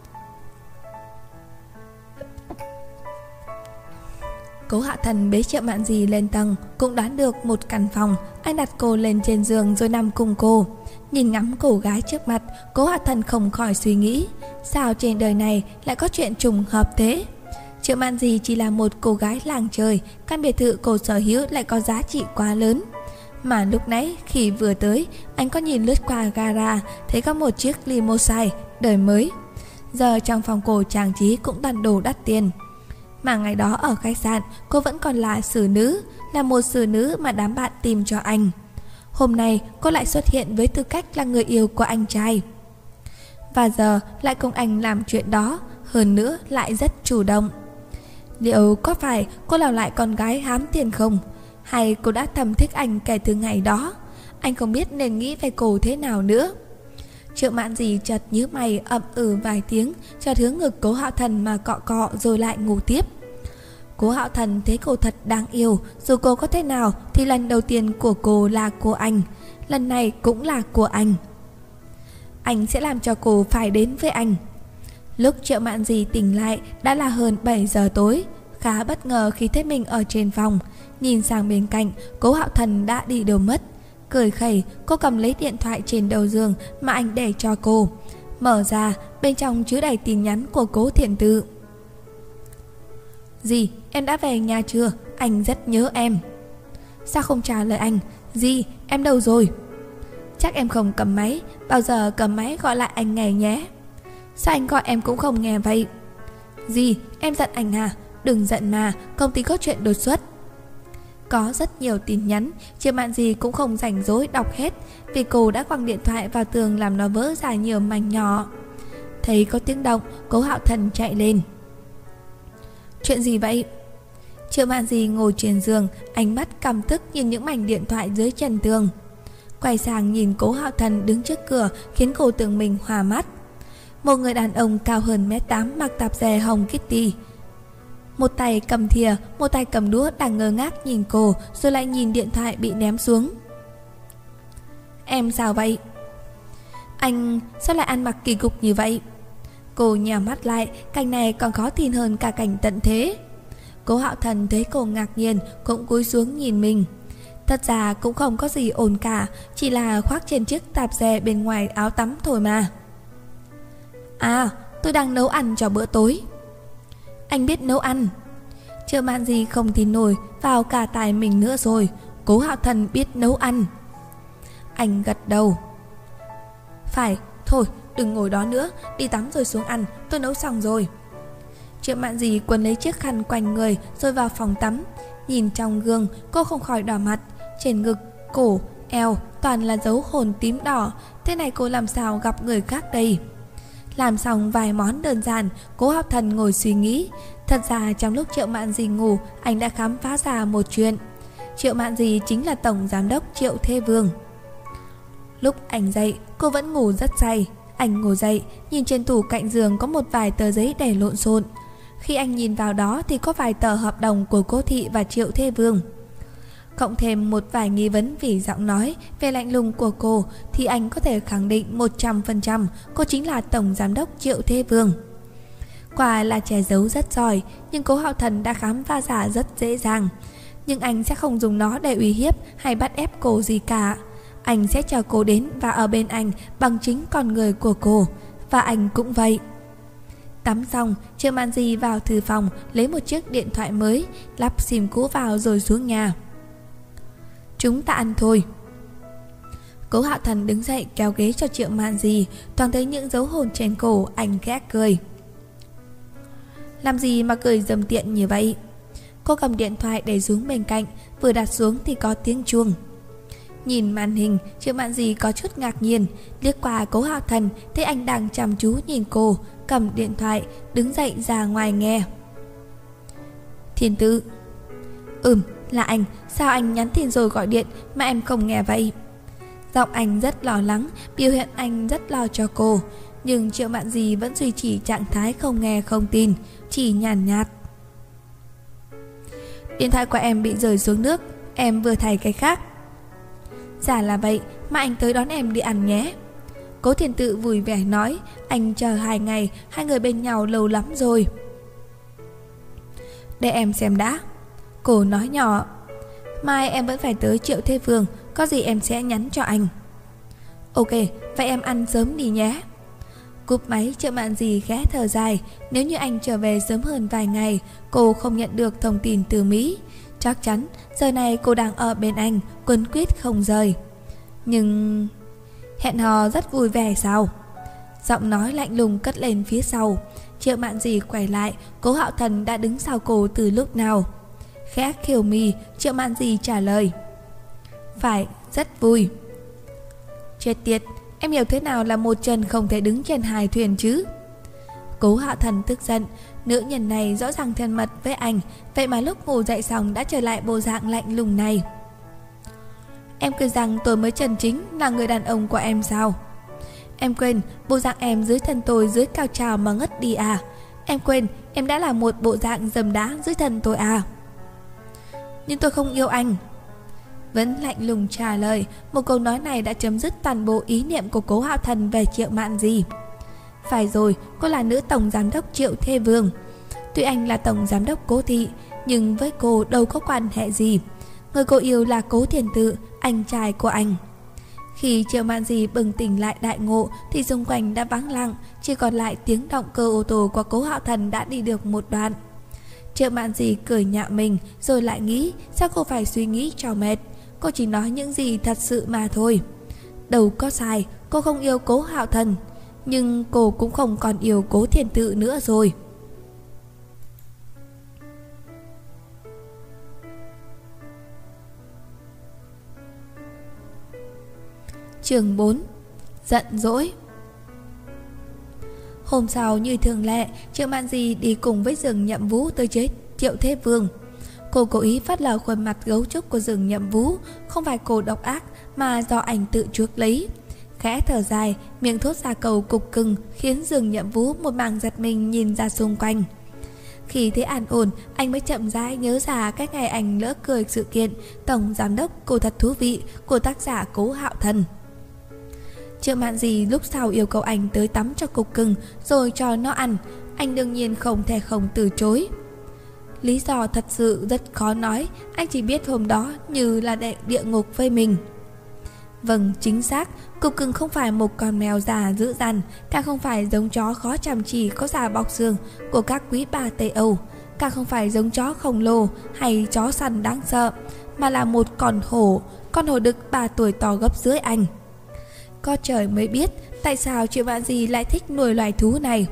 Cố Hạo Thần bế Triệu Mạn Di lên tầng, cũng đoán được một căn phòng. Anh đặt cô lên trên giường rồi nằm cùng cô. Nhìn ngắm cô gái trước mặt, Cố Hạo Thần không khỏi suy nghĩ, sao trên đời này lại có chuyện trùng hợp thế? Triệu Mạn Di chỉ là một cô gái làng trời, căn biệt thự cô sở hữu lại có giá trị quá lớn. Mà lúc nãy khi vừa tới, anh có nhìn lướt qua gara, thấy có một chiếc limousine đời mới. Giờ trong phòng cô trang trí cũng toàn đồ đắt tiền. Mà ngày đó ở khách sạn, cô vẫn còn là xử nữ, là một xử nữ mà đám bạn tìm cho anh. Hôm nay cô lại xuất hiện với tư cách là người yêu của anh trai. Và giờ lại cùng anh làm chuyện đó, hơn nữa lại rất chủ động. Liệu có phải cô là lại con gái hám tiền không? Hay cô đã thầm thích anh kể từ ngày đó? Anh không biết nên nghĩ về cô thế nào nữa. Triệu Mạn Di chợt nhíu mày ậm ừ vài tiếng, chợt hướng ngực Cố Hạo Thần mà cọ cọ rồi lại ngủ tiếp. Cố Hạo Thần thấy cô thật đáng yêu, dù cô có thế nào thì lần đầu tiên của cô là của anh, lần này cũng là của anh. Anh sẽ làm cho cô phải đến với anh. Lúc Triệu Mạn Di tỉnh lại đã là hơn bảy giờ tối, khá bất ngờ khi thấy mình ở trên phòng. Nhìn sang bên cạnh, Cố Hạo Thần đã đi đâu mất. Cười khẩy, cô cầm lấy điện thoại trên đầu giường mà anh để cho cô. Mở ra, bên trong chứa đầy tin nhắn của Cố Thiện Tự. Dì, em đã về nhà chưa? Anh rất nhớ em. Sao không trả lời anh? Dì, em đâu rồi? Chắc em không cầm máy, bao giờ cầm máy gọi lại anh nghe nhé. Sao anh gọi em cũng không nghe vậy? Dì, em giận anh à? Đừng giận mà, công ty có chuyện đột xuất. Có rất nhiều tin nhắn, Triệu Mạn Di cũng không rảnh rỗi đọc hết, vì cô đã quăng điện thoại vào tường làm nó vỡ ra nhiều mảnh nhỏ. Thấy có tiếng động, Cố Hạo Thần chạy lên. Chuyện gì vậy? Triệu Mạn Di ngồi trên giường, ánh mắt căm tức nhìn những mảnh điện thoại dưới chân tường. Quay sang nhìn Cố Hạo Thần đứng trước cửa khiến cô tưởng mình hòa mắt. Một người đàn ông cao hơn mét tám mặc tạp dề hồng Kitty, một tay cầm thìa, một tay cầm đũa đang ngơ ngác nhìn cô, rồi lại nhìn điện thoại bị ném xuống. Em sao vậy? Anh sao lại ăn mặc kỳ cục như vậy? Cô nhào mắt lại, cảnh này còn khó tin hơn cả cảnh tận thế. Cố Hạo Thần thấy cô ngạc nhiên, cũng cúi xuống nhìn mình. Thật ra cũng không có gì ổn cả, chỉ là khoác trên chiếc tạp dề bên ngoài áo tắm thôi mà. À, tôi đang nấu ăn cho bữa tối. Anh biết nấu ăn? Triệu Mạn Di không tin nổi, vào cả tài mình nữa rồi. Cố Hạo Thần biết nấu ăn. Anh gật đầu. Phải, thôi đừng ngồi đó nữa, đi tắm rồi xuống ăn, tôi nấu xong rồi. Triệu Mạn Dì quấn lấy chiếc khăn quanh người rồi vào phòng tắm. Nhìn trong gương, cô không khỏi đỏ mặt. Trên ngực, cổ, eo toàn là dấu hồn tím đỏ. Thế này cô làm sao gặp người khác đây? Làm xong vài món đơn giản, Cố Hạo Thần ngồi suy nghĩ. Thật ra trong lúc Triệu Mạn Dì ngủ, anh đã khám phá ra một chuyện. Triệu Mạn Dì chính là tổng giám đốc Triệu Thê Vương. Lúc anh dậy, cô vẫn ngủ rất say. Anh ngồi dậy, nhìn trên tủ cạnh giường có một vài tờ giấy để lộn xộn. Khi anh nhìn vào đó thì có vài tờ hợp đồng của Cố Thị và Triệu Thê Vương. Cộng thêm một vài nghi vấn vì giọng nói về lạnh lùng của cô, thì anh có thể khẳng định một trăm phần trăm cô chính là tổng giám đốc Triệu Thê Vương. Quả là che giấu rất giỏi, nhưng Cố Hạo Thần đã khám phá ra rất dễ dàng. Nhưng anh sẽ không dùng nó để uy hiếp hay bắt ép cô gì cả. Anh sẽ chờ cô đến và ở bên anh bằng chính con người của cô. Và anh cũng vậy. Tắm xong, Triệu Mạn Dì vào thư phòng lấy một chiếc điện thoại mới, lắp sim cũ vào rồi xuống nhà. Chúng ta ăn thôi. Cố Hạo Thần đứng dậy kéo ghế cho Triệu Mạn Dì. Toàn thấy những dấu hồn trên cổ, anh khẽ cười. Làm gì mà cười dầm tiện như vậy? Cô cầm điện thoại để xuống bên cạnh, vừa đặt xuống thì có tiếng chuông. Nhìn màn hình, Triệu Mạn Dì có chút ngạc nhiên, liếc qua Cố Hạo Thần thấy anh đang chăm chú nhìn cô, cầm điện thoại, đứng dậy ra ngoài nghe. Thiên Tự. Ừm, là anh, sao anh nhắn tin rồi gọi điện mà em không nghe vậy? Giọng anh rất lo lắng, biểu hiện anh rất lo cho cô. Nhưng Triệu Mạn Dì vẫn duy trì trạng thái không nghe không tin, chỉ nhàn nhạt. Điện thoại của em bị rơi xuống nước, em vừa thay cái khác. Dạ là vậy, mà anh tới đón em đi ăn nhé. Cố Thiên Tự vui vẻ nói, anh chờ hai ngày, hai người bên nhau lâu lắm rồi. Để em xem đã. Cô nói nhỏ. Mai em vẫn phải tới Triệu Thê Vương, có gì em sẽ nhắn cho anh. Ok, vậy em ăn sớm đi nhé. Cúp máy, Triệu Mạn Dì khẽ thở dài. Nếu như anh trở về sớm hơn vài ngày, cô không nhận được thông tin từ Mỹ. Chắc chắn giờ này cô đang ở bên anh, quấn quýt không rời. Nhưng hẹn hò rất vui vẻ sao? Giọng nói lạnh lùng cất lên phía sau. Triệu Mạn Dì quay lại, Cố Hạo Thần đã đứng sau cô từ lúc nào. Khẽ khều mi, Triệu Mạn Dì trả lời. Phải, rất vui. Chết tiệt, em hiểu thế nào là một chân không thể đứng trên hai thuyền chứ? Cố Hạo Thần tức giận, nữ nhân này rõ ràng thân mật với anh, vậy mà lúc ngủ dậy xong đã trở lại bộ dạng lạnh lùng này. Em quên rằng tôi mới chân chính là người đàn ông của em sao? Em quên bộ dạng em dưới thân tôi dưới cao trào mà ngất đi à? Em quên em đã là một bộ dạng dầm đá dưới thân tôi à? Nhưng tôi không yêu anh. Vẫn lạnh lùng trả lời. Một câu nói này đã chấm dứt toàn bộ ý niệm của Cố Hạo Thần về Triệu Mạn Dì. Phải rồi, cô là nữ tổng giám đốc Triệu Thê Vương. Tuy anh là tổng giám đốc Cố Thị, nhưng với cô đâu có quan hệ gì. Người cô yêu là Cố Thiên Tự, anh trai của anh. Khi Triệu Mạn Dì bừng tỉnh lại đại ngộ thì xung quanh đã vắng lặng, chỉ còn lại tiếng động cơ ô tô của Cố Hạo Thần đã đi được một đoạn. Triệu Mạn Dì cười nhạo mình, rồi lại nghĩ sao cô phải suy nghĩ cho mệt. Cô chỉ nói những gì thật sự mà thôi. Đâu có sai, cô không yêu Cố Hạo Thần, nhưng cô cũng không còn yêu Cố Thiên Tự nữa rồi. Chương bốn. Giận dỗi. Hôm sau như thường lệ, Triệu Mạn Dì đi cùng với Dừng Nhậm Vũ tới chế Triệu Thê Vương. Cô cố ý phớt lờ khuôn mặt gấu trúc của Dừng Nhậm Vũ, không phải cô độc ác mà do anh tự chuốc lấy. Khẽ thở dài, miệng thốt ra câu cục cưng, khiến Dừng Nhậm Vũ một màng giật mình nhìn ra xung quanh. Khi thấy an ổn, anh mới chậm rãi nhớ ra cái ngày anh lỡ cười sự kiện tổng giám đốc Cô Thật Thú Vị của tác giả Cố Hạo Thần. Triệu Mạn Dì lúc sau yêu cầu anh tới tắm cho cục cưng rồi cho nó ăn. Anh đương nhiên không thể không từ chối. Lý do thật sự rất khó nói, anh chỉ biết hôm đó như là đệ địa ngục với mình. Vâng, chính xác, cục cưng không phải một con mèo già dữ dằn, càng không phải giống chó khó chăm chỉ có da bọc xương của các quý bà Tây Âu, càng không phải giống chó khổng lồ hay chó săn đáng sợ, mà là một con hổ, con hổ đực ba tuổi to gấp dưới anh. Có trời mới biết tại sao Triệu Mạn Dì lại thích nuôi loài thú này.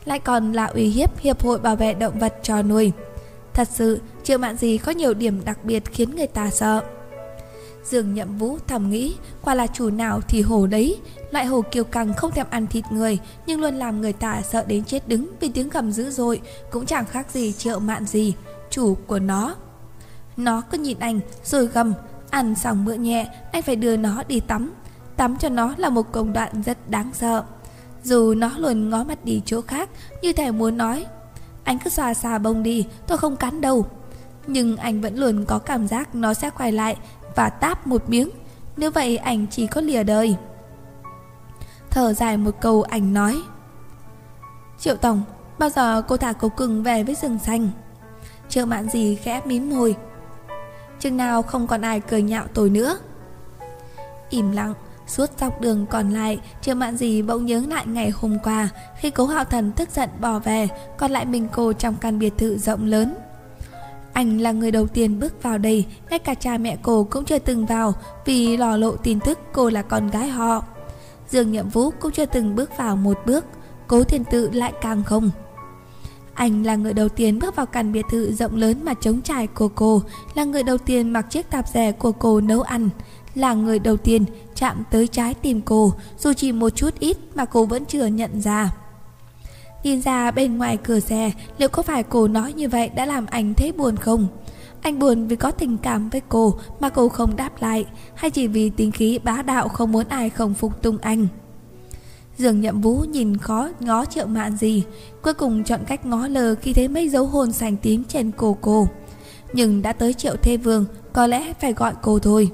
lại còn là uy hiếp Hiệp hội Bảo vệ Động vật cho nuôi. Thật sự, Triệu Mạn Dì có nhiều điểm đặc biệt khiến người ta sợ. Dương Nhậm Vũ thầm nghĩ, quả là chủ nào thì hổ đấy. Loại hổ kiêu căng không thèm ăn thịt người, nhưng luôn làm người ta sợ đến chết đứng vì tiếng gầm dữ dội, cũng chẳng khác gì Triệu Mạn Dì, chủ của nó. Nó cứ nhìn anh rồi gầm, ăn xong bữa nhẹ, anh phải đưa nó đi tắm. Tắm cho nó là một công đoạn rất đáng sợ. Dù nó luôn ngó mặt đi chỗ khác, như thể muốn nói, anh cứ xòa xà bông đi, tôi không cắn đâu. Nhưng anh vẫn luôn có cảm giác nó sẽ quay lại và táp một miếng. Nếu vậy anh chỉ có lìa đời. Thở dài một câu, anh nói, Triệu Tổng, bao giờ cô thả cậu cưng về với rừng xanh? Triệu Mạn Dì khẽ mím môi. Chừng nào không còn ai cười nhạo tôi nữa. Im lặng. Suốt dọc đường còn lại, Triệu Mạn Dì bỗng nhớ lại ngày hôm qua, khi Cố Hạo Thần tức giận bỏ về, còn lại mình cô trong căn biệt thự rộng lớn. Anh là người đầu tiên bước vào đây, ngay cả cha mẹ cô cũng chưa từng vào, vì lò lộ tin tức cô là con gái họ. Dương Nhậm Vũ cũng chưa từng bước vào một bước, Cố Thiên Tự lại càng không. Anh là người đầu tiên bước vào căn biệt thự rộng lớn mà trống trải của cô, là người đầu tiên mặc chiếc tạp dề của cô nấu ăn, là người đầu tiên chạm tới trái tim cô, dù chỉ một chút ít mà cô vẫn chưa nhận ra. Nhìn ra bên ngoài cửa xe, liệu có phải cô nói như vậy đã làm anh thấy buồn không? Anh buồn vì có tình cảm với cô mà cô không đáp lại, hay chỉ vì tính khí bá đạo không muốn ai không phục tùng anh? Dương Nhậm Vũ nhìn khó ngó Triệu Mạn Dì, cuối cùng chọn cách ngó lờ khi thấy mấy dấu hôn xanh tím trên cổ cô. Nhưng đã tới Triệu Thê Vương, có lẽ phải gọi cô thôi.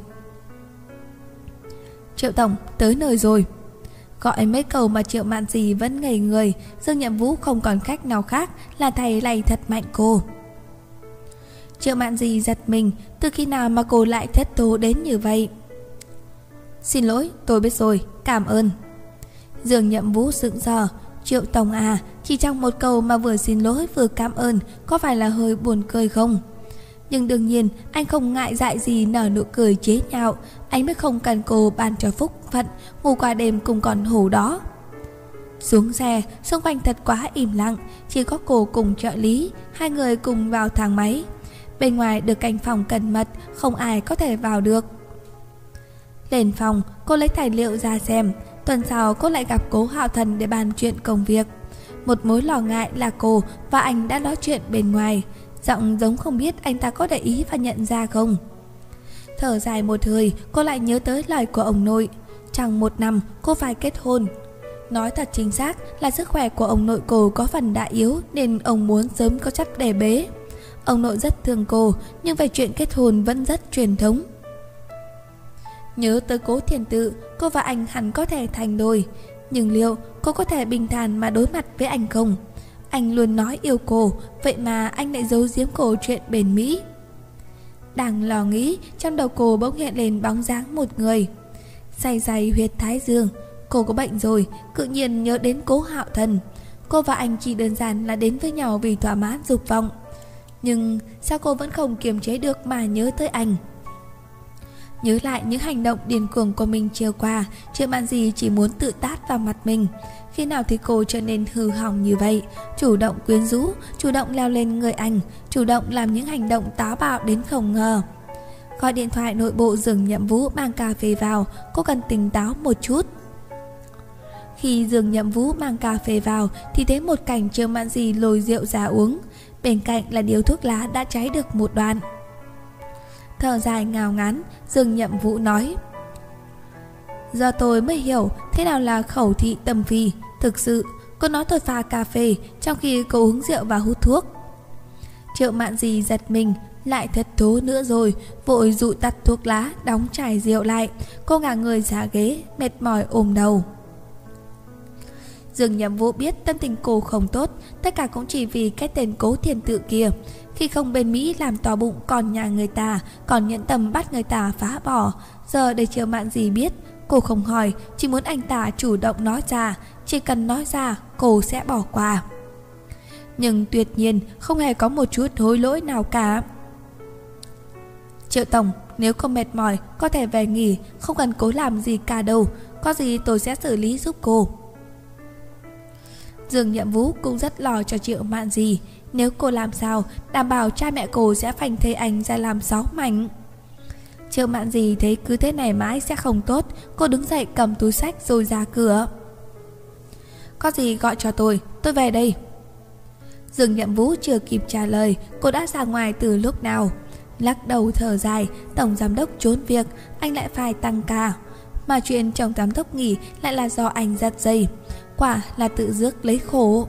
Triệu Tổng, tới nơi rồi. Gọi mấy câu mà Triệu Mạn Dì vẫn ngây người, Dương Nhậm Vũ không còn cách nào khác là thầy lay thật mạnh cô. Triệu Mạn Dì giật mình, từ khi nào mà cô lại thất thố đến như vậy? Xin lỗi, tôi biết rồi, cảm ơn. Dương Nhậm Vũ sững sờ. Triệu Tổng à, chỉ trong một câu mà vừa xin lỗi vừa cảm ơn, có phải là hơi buồn cười không? Nhưng đương nhiên anh không ngại dại gì nở nụ cười chế nhạo. Anh mới không cần cô ban cho phúc phận ngủ qua đêm cùng con hổ đó. Xuống xe, xung quanh thật quá im lặng, chỉ có cô cùng trợ lý, hai người cùng vào thang máy. Bên ngoài được canh phòng cẩn mật, không ai có thể vào được. Lên phòng, cô lấy tài liệu ra xem. Tuần sau cô lại gặp Cố Hạo Thần để bàn chuyện công việc. Một mối lo ngại là cô và anh đã nói chuyện bên ngoài, giọng giống không biết anh ta có để ý và nhận ra không. Thở dài một hơi, cô lại nhớ tới lời của ông nội. Chẳng một năm cô phải kết hôn. Nói thật chính xác là sức khỏe của ông nội cô có phần đã yếu, nên ông muốn sớm có chắc để bế. Ông nội rất thương cô, nhưng về chuyện kết hôn vẫn rất truyền thống. Nhớ tới Cố Thiên Tự, cô và anh hẳn có thể thành đôi. Nhưng liệu cô có thể bình thản mà đối mặt với anh không? Anh luôn nói yêu cô, vậy mà anh lại giấu giếm cô chuyện bên Mỹ. Đang lo nghĩ, trong đầu cô bỗng hiện lên bóng dáng một người. Say say huyệt thái dương, cô có bệnh rồi, tự nhiên nhớ đến Cố Hạo Thần. Cô và anh chỉ đơn giản là đến với nhau vì thỏa mãn dục vọng. Nhưng sao cô vẫn không kiềm chế được mà nhớ tới anh? Nhớ lại những hành động điên cuồng của mình chiều qua, Triệu Mạn Dì chỉ muốn tự tát vào mặt mình. Khi nào thì cô trở nên hư hỏng như vậy, chủ động quyến rũ, chủ động leo lên người anh, chủ động làm những hành động táo bạo đến không ngờ. Gọi điện thoại nội bộ Dương Nhậm Vũ mang cà phê vào, cô cần tỉnh táo một chút. Khi Dương Nhậm Vũ mang cà phê vào thì thấy một cảnh Triệu Mạn Dì lôi rượu ra uống, bên cạnh là điếu thuốc lá đã cháy được một đoạn. Thở dài ngao ngán, Dương Nhậm Vũ nói, giờ tôi mới hiểu thế nào là khẩu thị tâm phi. Thực sự, cô nói tôi pha cà phê trong khi cô uống rượu và hút thuốc. Triệu Mạn Dì giật mình, lại thất thố nữa rồi, vội dụi tắt thuốc lá, đóng chai rượu lại. Cô ngả người ra ghế, mệt mỏi ôm đầu. Dương Nhậm Vũ biết tâm tình cô không tốt, tất cả cũng chỉ vì cái tên Cố Thiên Tự kia. Khi không bên Mỹ làm to bụng còn nhà người ta, còn nhẫn tâm bắt người ta phá bỏ. Giờ để Triệu Mạn Dì biết, cô không hỏi, chỉ muốn anh ta chủ động nói ra. Chỉ cần nói ra, cô sẽ bỏ qua. Nhưng tuyệt nhiên không hề có một chút hối lỗi nào cả. Triệu Tổng, nếu không mệt mỏi, có thể về nghỉ, không cần cố làm gì cả đâu. Có gì tôi sẽ xử lý giúp cô. Dương Nhậm Vũ cũng rất lo cho Triệu Mạn Di. Nếu cô làm sao, đảm bảo cha mẹ cô sẽ phanh thây anh ra làm sáu mảnh. Triệu Mạn Di thấy cứ thế này mãi sẽ không tốt. Cô đứng dậy cầm túi xách rồi ra cửa. Có gì gọi cho tôi, tôi về đây. Dương Nhậm Vũ chưa kịp trả lời, cô đã ra ngoài từ lúc nào. Lắc đầu thở dài, tổng giám đốc trốn việc, anh lại phải tăng ca. Mà chuyện chồng giám đốc nghỉ lại là do anh giật dây. Quả là tự rước lấy khổ.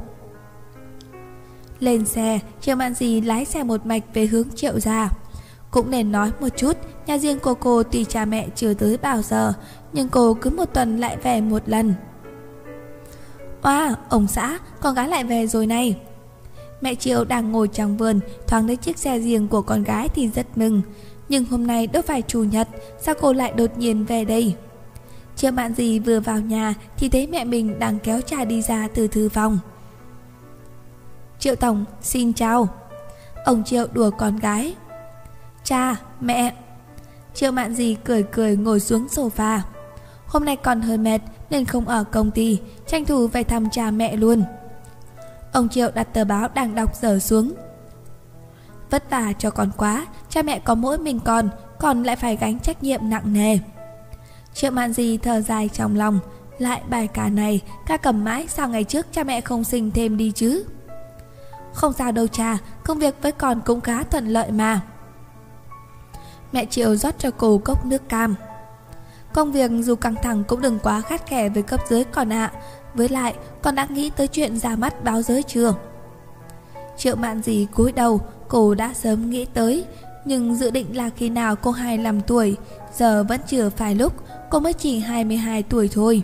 Lên xe, Triệu Mạn Di lái xe một mạch về hướng Triệu gia. Cũng nên nói một chút, nhà riêng của cô tuy cha mẹ chưa tới bao giờ, nhưng cô cứ một tuần lại về một lần. Oa, ông xã, con gái lại về rồi này. Mẹ Triệu đang ngồi trong vườn, thoáng thấy chiếc xe riêng của con gái thì rất mừng. Nhưng hôm nay đâu phải chủ nhật, sao cô lại đột nhiên về đây? Triệu Mạn Di vừa vào nhà thì thấy mẹ mình đang kéo trà đi ra từ thư phòng. Triệu tổng, xin chào. Ông Triệu đùa con gái. Cha, mẹ. Triệu Mạn Di cười cười ngồi xuống sofa. Hôm nay con hơi mệt nên không ở công ty, tranh thủ về thăm cha mẹ luôn. Ông Triệu đặt tờ báo đang đọc dở xuống. Vất vả cho con quá, cha mẹ có mỗi mình con, con lại phải gánh trách nhiệm nặng nề. Triệu Mạn Di thở dài trong lòng. Lại bài ca này, ca cầm mãi, sao ngày trước cha mẹ không sinh thêm đi chứ? Không sao đâu cha, công việc với con cũng khá thuận lợi mà. Mẹ Triệu rót cho cô cốc nước cam. Công việc dù căng thẳng cũng đừng quá khắt khe với cấp dưới con ạ. Với lại, con đã nghĩ tới chuyện ra mắt báo giới chưa? Triệu Mạn Di cúi đầu, cô đã sớm nghĩ tới. Nhưng dự định là khi nào cô hai mươi lăm tuổi, giờ vẫn chưa phải lúc, cô mới chỉ hai mươi hai tuổi thôi.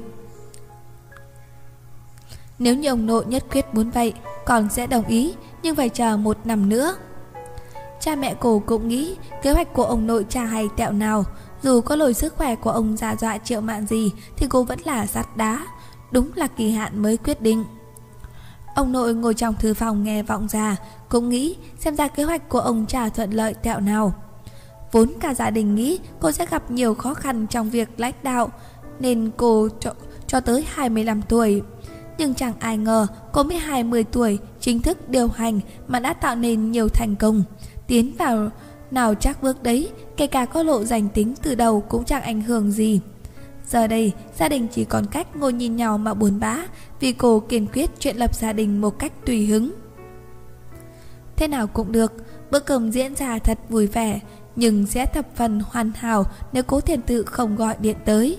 Nếu như ông nội nhất quyết muốn vậy, con sẽ đồng ý, nhưng phải chờ một năm nữa. Cha mẹ cô cũng nghĩ kế hoạch của ông nội chả hay tẹo nào. Dù có lỗi sức khỏe của ông già dọa Triệu Mạn Di thì cô vẫn là sắt đá. Đúng là kỳ hạn mới quyết định. Ông nội ngồi trong thư phòng nghe vọng ra, cũng nghĩ xem ra kế hoạch của ông chả thuận lợi tẹo nào. Vốn cả gia đình nghĩ cô sẽ gặp nhiều khó khăn trong việc lãnh đạo, nên cô cho, cho tới hai mươi lăm tuổi. Nhưng chẳng ai ngờ cô mới hai mươi tuổi chính thức điều hành mà đã tạo nên nhiều thành công. Tiến vào nào chắc bước đấy, kể cả có lộ danh tính từ đầu cũng chẳng ảnh hưởng gì. Giờ đây, gia đình chỉ còn cách ngồi nhìn nhau mà buồn bã, vì cô kiên quyết chuyện lập gia đình một cách tùy hứng. Thế nào cũng được, bữa cơm diễn ra thật vui vẻ, nhưng sẽ thập phần hoàn hảo nếu Cố Thiền Tự không gọi điện tới.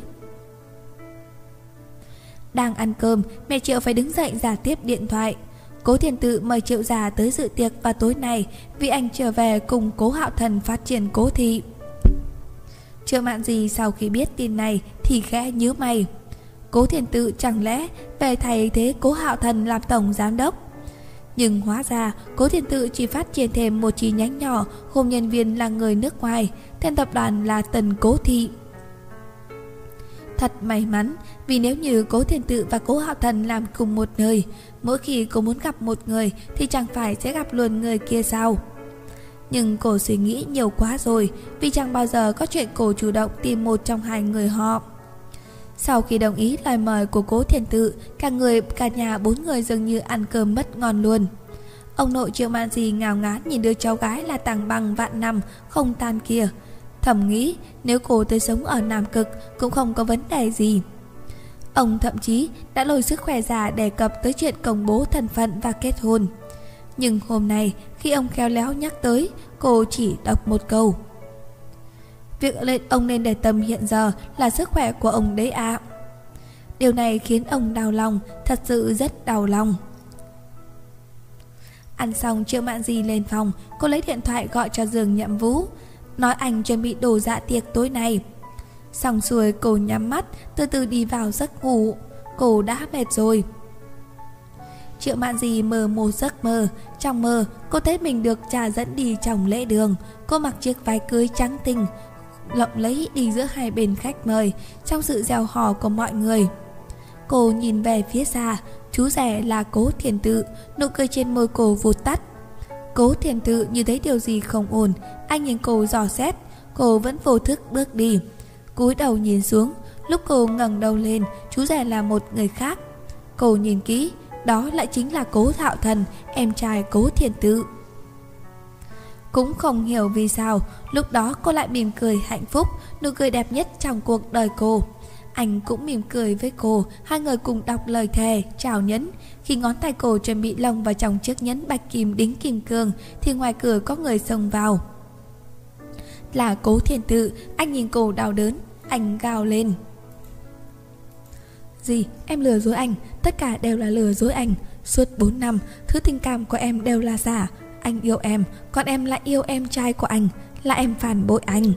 Đang ăn cơm, mẹ Triệu phải đứng dậy ra tiếp điện thoại. Cố Thiền Tự mời Triệu già tới dự tiệc vào tối nay vì anh trở về cùng Cố Hạo Thần phát triển Cố thị. Triệu Mạn Di sau khi biết tin này thì khẽ nhíu mày. Cố Thiền Tự chẳng lẽ về thay thế Cố Hạo Thần làm tổng giám đốc? Nhưng hóa ra Cố Thiền Tự chỉ phát triển thêm một chi nhánh nhỏ gồm nhân viên là người nước ngoài, tên tập đoàn là Tần Cố thị. Thật may mắn, vì nếu như Cố Thiền Tự và Cố Hạo Thần làm cùng một nơi, mỗi khi cô muốn gặp một người thì chẳng phải sẽ gặp luôn người kia sao? Nhưng cô suy nghĩ nhiều quá rồi, vì chẳng bao giờ có chuyện cô chủ động tìm một trong hai người họ. Sau khi đồng ý lời mời của Cố Thiền Tự, cả người cả nhà bốn người dường như ăn cơm mất ngon luôn. Ông nội Triệu Mạn Di ngào ngán nhìn đứa cháu gái là tàng bằng vạn năm không tan kia, thầm nghĩ nếu cô tới sống ở Nam Cực cũng không có vấn đề gì. Ông thậm chí đã lôi sức khỏe già đề cập tới chuyện công bố thân phận và kết hôn. Nhưng hôm nay khi ông khéo léo nhắc tới, cô chỉ đọc một câu: việc ông nên để tâm hiện giờ là sức khỏe của ông đấy ạ. À. Điều này khiến ông đau lòng, thật sự rất đau lòng. Ăn xong, Triệu Mạn Di lên phòng, cô lấy điện thoại gọi cho Dương Nhậm Vũ, nói anh chuẩn bị đồ dạ tiệc tối nay. Xong xuôi cô nhắm mắt, từ từ đi vào giấc ngủ. Cô đã mệt rồi. Triệu Mạn Di mơ một giấc mơ. Trong mơ, cô thấy mình được cha dẫn đi trong lễ đường. Cô mặc chiếc váy cưới trắng tinh, lộng lẫy đi giữa hai bên khách mời, trong sự reo hò của mọi người. Cô nhìn về phía xa, chú rể là Cố Thiền Tự, nụ cười trên môi cô vụt tắt. Cố Thiền Tự như thấy điều gì không ổn, anh nhìn cô dò xét, cô vẫn vô thức bước đi. Cúi đầu nhìn xuống, lúc cô ngẩng đầu lên, chú rể là một người khác. Cô nhìn kỹ, đó lại chính là Cố Hạo Thần, em trai Cố Thiên Tự. Cũng không hiểu vì sao lúc đó cô lại mỉm cười hạnh phúc, nụ cười đẹp nhất trong cuộc đời cô. Anh cũng mỉm cười với cô, hai người cùng đọc lời thề, chào nhẫn. Khi ngón tay cô chuẩn bị lồng vào trong chiếc nhẫn bạch kim đính kim cương thì ngoài cửa có người xông vào. Là Cố Thiên Tự. Anh nhìn cô đau đớn, anh gào lên: "Gì? Em lừa dối anh, tất cả đều là lừa dối anh. Suốt bốn năm, thứ tình cảm của em đều là giả. Anh yêu em, còn em lại yêu em trai của anh. Là em phản bội anh.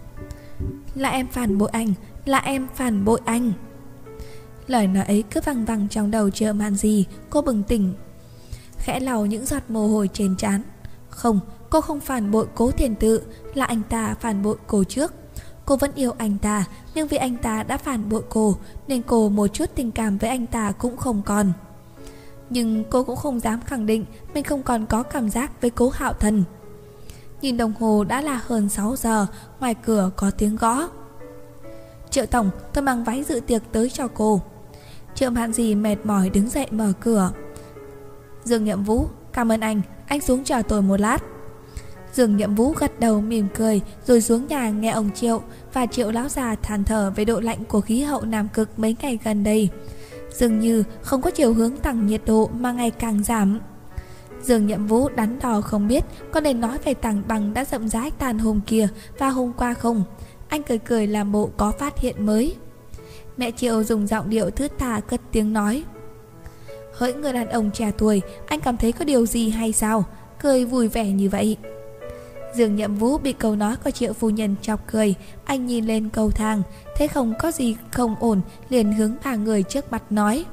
Là em phản bội anh. Là em phản bội anh." Lời nói ấy cứ văng vẳng trong đầu Triệu Mạn Di. Cô bừng tỉnh, khẽ lau những giọt mồ hôi trên trán. Không, cô không phản bội Cố Thiên Tự, là anh ta phản bội cô trước. Cô vẫn yêu anh ta, nhưng vì anh ta đã phản bội cô nên cô một chút tình cảm với anh ta cũng không còn. Nhưng cô cũng không dám khẳng định mình không còn có cảm giác với Cố Hạo Thần. Nhìn đồng hồ đã là hơn sáu giờ, ngoài cửa có tiếng gõ. "Triệu tổng, tôi mang váy dự tiệc tới cho cô." Triệu Mạn Di mệt mỏi đứng dậy mở cửa. "Dương Nhậm Vũ, cảm ơn anh, anh xuống chờ tôi một lát." Dương Nhậm Vũ gật đầu mỉm cười rồi xuống nhà nghe ông Triệu và Triệu lão già than thở về độ lạnh của khí hậu Nam Cực mấy ngày gần đây. Dường như không có chiều hướng tăng nhiệt độ mà ngày càng giảm. Dương Nhậm Vũ đắn đo không biết có nên nói về tảng băng đã rộng rãi tàn hôm kia và hôm qua không. Anh cười cười làm bộ có phát hiện mới. Mẹ Triệu dùng giọng điệu thướt tha cất tiếng nói: "Hỡi người đàn ông trẻ tuổi, anh cảm thấy có điều gì hay sao? Cười vui vẻ như vậy." Dương Nhậm Vũ bị câu nói của Triệu phu nhân chọc cười. Anh nhìn lên cầu thang, thấy không có gì không ổn, liền hướng ba người trước mặt nói: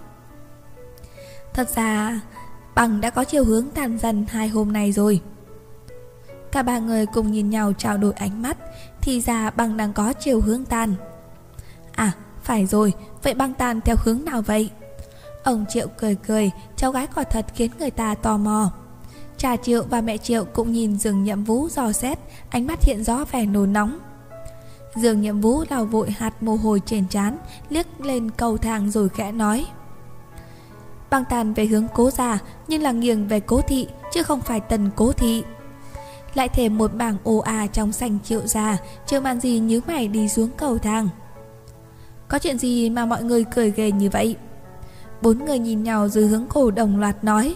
"Thật ra băng đã có chiều hướng tàn dần hai hôm nay rồi." Cả ba người cùng nhìn nhau trao đổi ánh mắt. Thì ra băng đang có chiều hướng tan. "À, phải rồi, vậy băng tan theo hướng nào vậy?" Ông Triệu cười cười, cháu gái quả thật khiến người ta tò mò. Cha Triệu và mẹ Triệu cũng nhìn Dương Nhậm Vũ dò xét, ánh mắt hiện rõ vẻ nôn nóng. Dương Nhậm Vũ lau vội hạt mồ hôi trên trán, liếc lên cầu thang rồi khẽ nói: "Băng tàn về hướng Cố gia, nhưng là nghiêng về Cố thị, chứ không phải Tần Cố thị." Lại thêm một bảng ồ à trong sảnh Triệu gia. Triệu Mạn Di nhíu mày đi xuống cầu thang. "Có chuyện gì mà mọi người cười ghê như vậy?" Bốn người nhìn nhau rồi hướng cổ đồng loạt nói: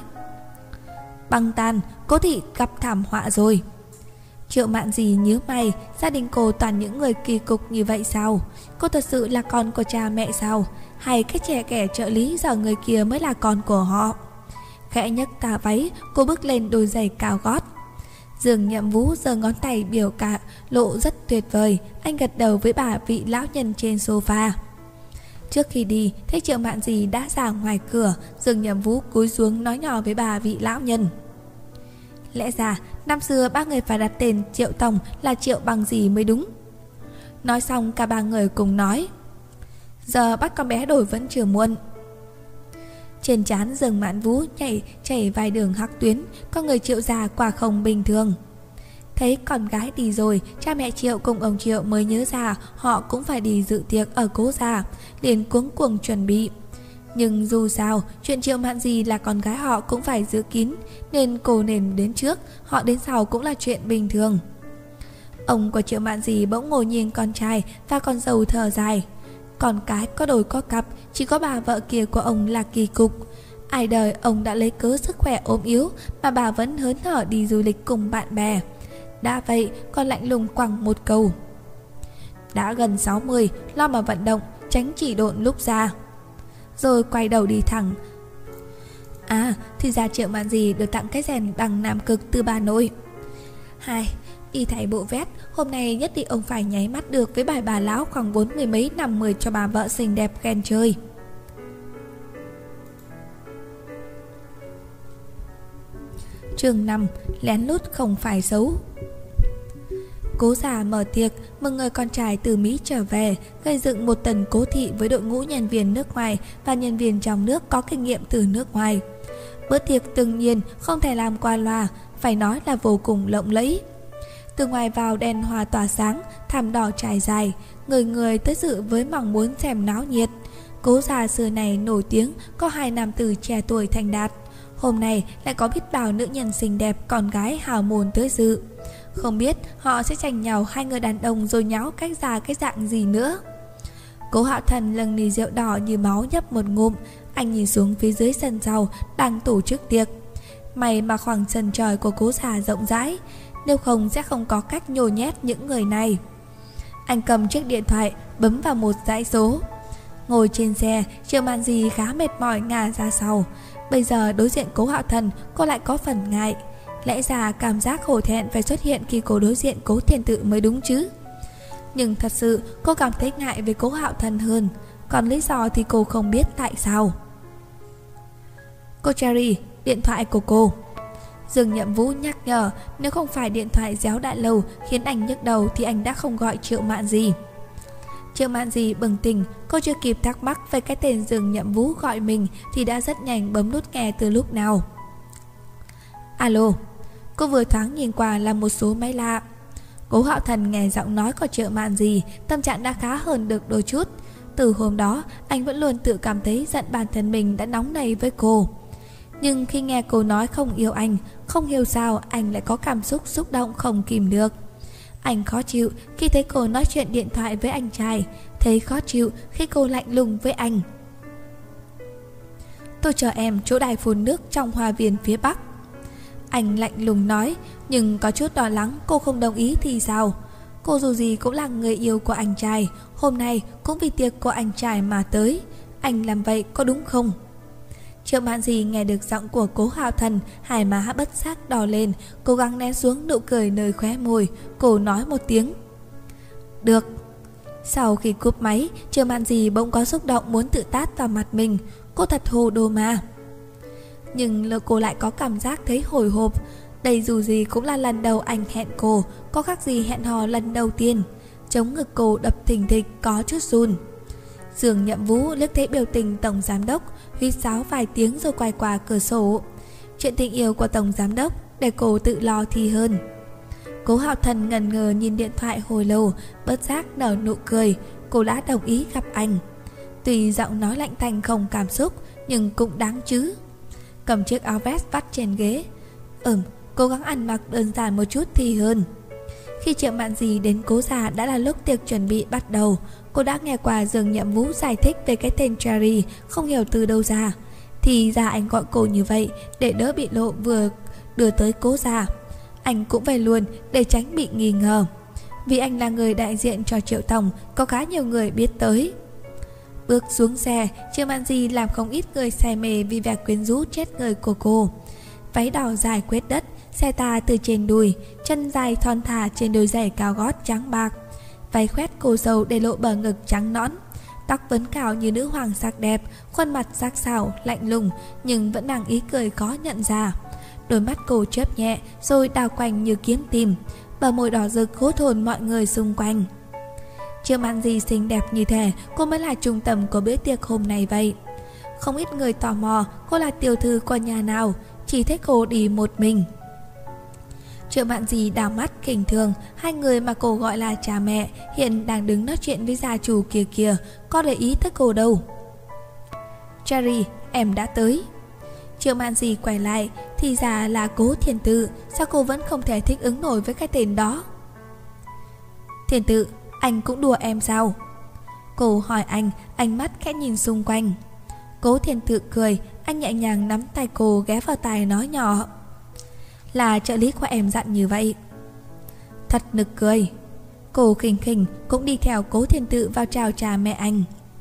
"Băng tan, Cố thị gặp thảm họa rồi." Triệu Mạn Di nhíu mày, gia đình cô toàn những người kỳ cục như vậy sao? Cô thật sự là con của cha mẹ sao? Hay cái trẻ kẻ trợ lý giờ người kia mới là con của họ? Khẽ nhấc tà váy, cô bước lên đôi giày cao gót. Dương Nhậm Vũ giơ ngón tay biểu cả lộ rất tuyệt vời. Anh gật đầu với bà vị lão nhân trên sofa. Trước khi đi, thấy Triệu Mạn Di đã ra ngoài cửa, Dương Nhậm Vũ cúi xuống nói nhỏ với bà vị lão nhân: "Lẽ ra năm xưa ba người phải đặt tên Triệu tổng là Triệu bằng gì mới đúng." Nói xong cả ba người cùng nói: "Giờ bắt con bé đổi vẫn chưa muộn." Trên trán Dương Mạn Vũ nhảy chảy vài đường hắc tuyến, con người Triệu già quả không bình thường. Thấy con gái đi rồi, cha mẹ Triệu cùng ông Triệu mới nhớ ra họ cũng phải đi dự tiệc ở Cố gia, liền cuống cuồng chuẩn bị. Nhưng dù sao, chuyện Triệu Mạn Di là con gái họ cũng phải giữ kín, nên cô nên đến trước, họ đến sau cũng là chuyện bình thường. Ông của Triệu Mạn Di bỗng ngồi nhìn con trai và con dâu thở dài. Con cái có đôi có cặp, chỉ có bà vợ kia của ông là kỳ cục. Ai đời ông đã lấy cớ sức khỏe ốm yếu mà bà vẫn hớn hở đi du lịch cùng bạn bè. Đã vậy còn lạnh lùng quẳng một câu: "Đã gần sáu mươi, lo mà vận động, tránh chỉ độn lúc già." Rồi quay đầu đi thẳng. À, thì ra Triệu Mạn Di được tặng cái rèn bằng Nam Cực từ bà nội. Hai, y thầy bộ vét, hôm nay nhất định ông phải nháy mắt được với bài bà lão khoảng bốn mươi mấy năm mười cho bà vợ xinh đẹp ghen chơi. Chương năm, lén lút không phải xấu. Cố gia mở tiệc mừng người con trai từ Mỹ trở về, gây dựng một tần cố thị với đội ngũ nhân viên nước ngoài và nhân viên trong nước có kinh nghiệm từ nước ngoài. Bữa tiệc tự nhiên không thể làm qua loa, phải nói là vô cùng lộng lẫy. Từ ngoài vào đèn hoa tỏa sáng, thảm đỏ trải dài, người người tới dự với mong muốn xem náo nhiệt. Cố già xưa này nổi tiếng có hai nam tử trẻ tuổi thành đạt, hôm nay lại có biết bao nữ nhân xinh đẹp con gái hào môn tới dự. Không biết họ sẽ tranh nhau hai người đàn ông rồi nháo cách già cái dạng gì nữa. Cố Hạo Thần lâng ly rượu đỏ như máu nhấp một ngụm. Anh nhìn xuống phía dưới sân sau đang tổ chức tiệc. May mà khoảng sân trời của cố già rộng rãi, nếu không sẽ không có cách nhồi nhét những người này. Anh cầm chiếc điện thoại bấm vào một dãy số. Ngồi trên xe, Triệu Mạn Di khá mệt mỏi ngả ra sau. Bây giờ đối diện Cố Hạo Thần, cô lại có phần ngại. Lẽ ra cảm giác hổ thẹn phải xuất hiện khi cô đối diện Cố Thiên Tự mới đúng chứ. Nhưng thật sự cô cảm thấy ngại với Cố Hạo Thần hơn. Còn lý do thì cô không biết tại sao. Cô Cherry, điện thoại của cô. Dương Nhậm Vũ nhắc nhở. Nếu không phải điện thoại réo đã lâu khiến anh nhức đầu thì anh đã không gọi Triệu Mạn Di. Triệu Mạn Di bừng tỉnh. Cô chưa kịp thắc mắc về cái tên Dương Nhậm Vũ gọi mình thì đã rất nhanh bấm nút nghe từ lúc nào. Alo. Cô vừa thoáng nhìn qua là một số máy lạ. Cố Hạo Thần nghe giọng nói của Triệu Mạn Di, tâm trạng đã khá hơn được đôi chút. Từ hôm đó anh vẫn luôn tự cảm thấy giận bản thân mình đã nóng nảy với cô. Nhưng khi nghe cô nói không yêu anh, không hiểu sao anh lại có cảm xúc xúc động không kìm được. Anh khó chịu khi thấy cô nói chuyện điện thoại với anh trai, thấy khó chịu khi cô lạnh lùng với anh. Tôi chờ em chỗ đài phun nước trong hoa viên phía Bắc. Anh lạnh lùng nói, nhưng có chút lo lắng cô không đồng ý thì sao. Cô dù gì cũng là người yêu của anh trai, hôm nay cũng vì tiệc của anh trai mà tới. Anh làm vậy có đúng không? Triệu Mạn Di nghe được giọng của Cố Hạo Thần, hai má bất giác đỏ lên, cố gắng nén xuống nụ cười nơi khóe môi. Cô nói một tiếng được. Sau khi cúp máy, Triệu Mạn Di bỗng có xúc động muốn tự tát vào mặt mình. Cô thật hồ đồ mà. Nhưng cô lại có cảm giác thấy hồi hộp. Đây dù gì cũng là lần đầu anh hẹn cô, có khác gì hẹn hò lần đầu tiên. Chống ngực cô đập thình thịch có chút run. Dương Nhậm Vũ liếc thấy biểu tình tổng giám đốc, huýt sáo vài tiếng rồi quay qua cửa sổ. Chuyện tình yêu của tổng giám đốc để cô tự lo thì hơn. Cố Hạo Thần ngần ngờ nhìn điện thoại hồi lâu, bất giác nở nụ cười. Cô đã đồng ý gặp anh. Tuy giọng nói lạnh tanh không cảm xúc, nhưng cũng đáng chứ. Cầm chiếc áo vest vắt trên ghế. Ừm, cố gắng ăn mặc đơn giản một chút thì hơn. Khi Triệu Mạn Di đến cố gia đã là lúc tiệc chuẩn bị bắt đầu. Cô đã nghe qua Dương Nhậm Vũ giải thích về cái tên Cherry, không hiểu từ đâu ra. Thì ra anh gọi cô như vậy để đỡ bị lộ vừa đưa tới cố gia. Anh cũng về luôn để tránh bị nghi ngờ. Vì anh là người đại diện cho Triệu Tổng, có khá nhiều người biết tới. Bước xuống xe, Triệu Mạn Di làm không ít người say mê vì vẻ quyến rũ chết người của cô. Váy đỏ dài quét đất, xe tà từ trên đùi, chân dài thon thả trên đôi giày cao gót trắng bạc. Váy khoét cổ dầu để lộ bờ ngực trắng nõn. Tóc vấn cào như nữ hoàng sắc đẹp, khuôn mặt sắc sảo, lạnh lùng nhưng vẫn mang ý cười khó nhận ra. Đôi mắt cô chớp nhẹ rồi đào quanh như kiếm tìm, bờ môi đỏ rực hút hồn mọi người xung quanh. Triệu Mạn Di xinh đẹp như thế, cô mới là trung tâm của bữa tiệc hôm nay vậy. Không ít người tò mò cô là tiểu thư của nhà nào, chỉ thấy cô đi một mình. Triệu Mạn Di đảo mắt khinh thường hai người mà cô gọi là cha mẹ hiện đang đứng nói chuyện với gia chủ kia kìa, có để ý tới cô đâu. Cherry, em đã tới. Triệu Mạn Di quay lại, thì ra là Cố Thiên Tự. Sao cô vẫn không thể thích ứng nổi với cái tên đó? Thiên Tự, anh cũng đùa em sao? Cô hỏi anh, ánh mắt khẽ nhìn xung quanh. Cố Thiên Tự cười, anh nhẹ nhàng nắm tay cô ghé vào tai nói nhỏ. Là trợ lý của em dặn như vậy. Thật nực cười. Cô khinh khỉnh cũng đi theo Cố Thiên Tự vào chào cha mẹ anh.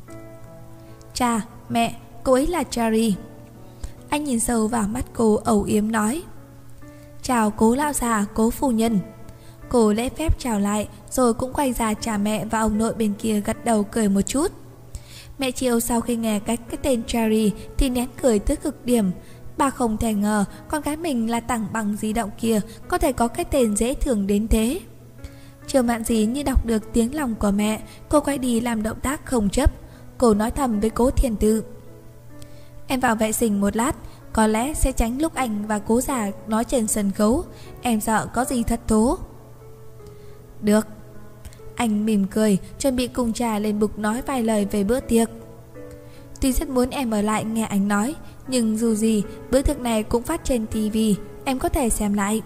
Cha, mẹ, cô ấy là Cherry. Anh nhìn sâu vào mắt cô âu yếm nói. Chào Cố lão già, Cố phu nhân. Cô lễ phép chào lại rồi cũng quay ra cha mẹ và ông nội bên kia gật đầu cười một chút. Mẹ Triệu sau khi nghe cách cái tên Cherry thì nén cười tới cực điểm. Bà không thể ngờ con gái mình là tảng bằng di động kia có thể có cái tên dễ thương đến thế. Triệu Mạn Di như đọc được tiếng lòng của mẹ, cô quay đi làm động tác không chấp. Cô nói thầm với Cố Thiên Tự. Em vào vệ sinh một lát, có lẽ sẽ tránh lúc anh và Cố già nói trên sân khấu. Em sợ có gì thất thố. Được. Anh mỉm cười, chuẩn bị cùng trà lên bục nói vài lời về bữa tiệc. Tuy rất muốn em ở lại nghe anh nói, nhưng dù gì bữa tiệc này cũng phát trên tivi, em có thể xem lại.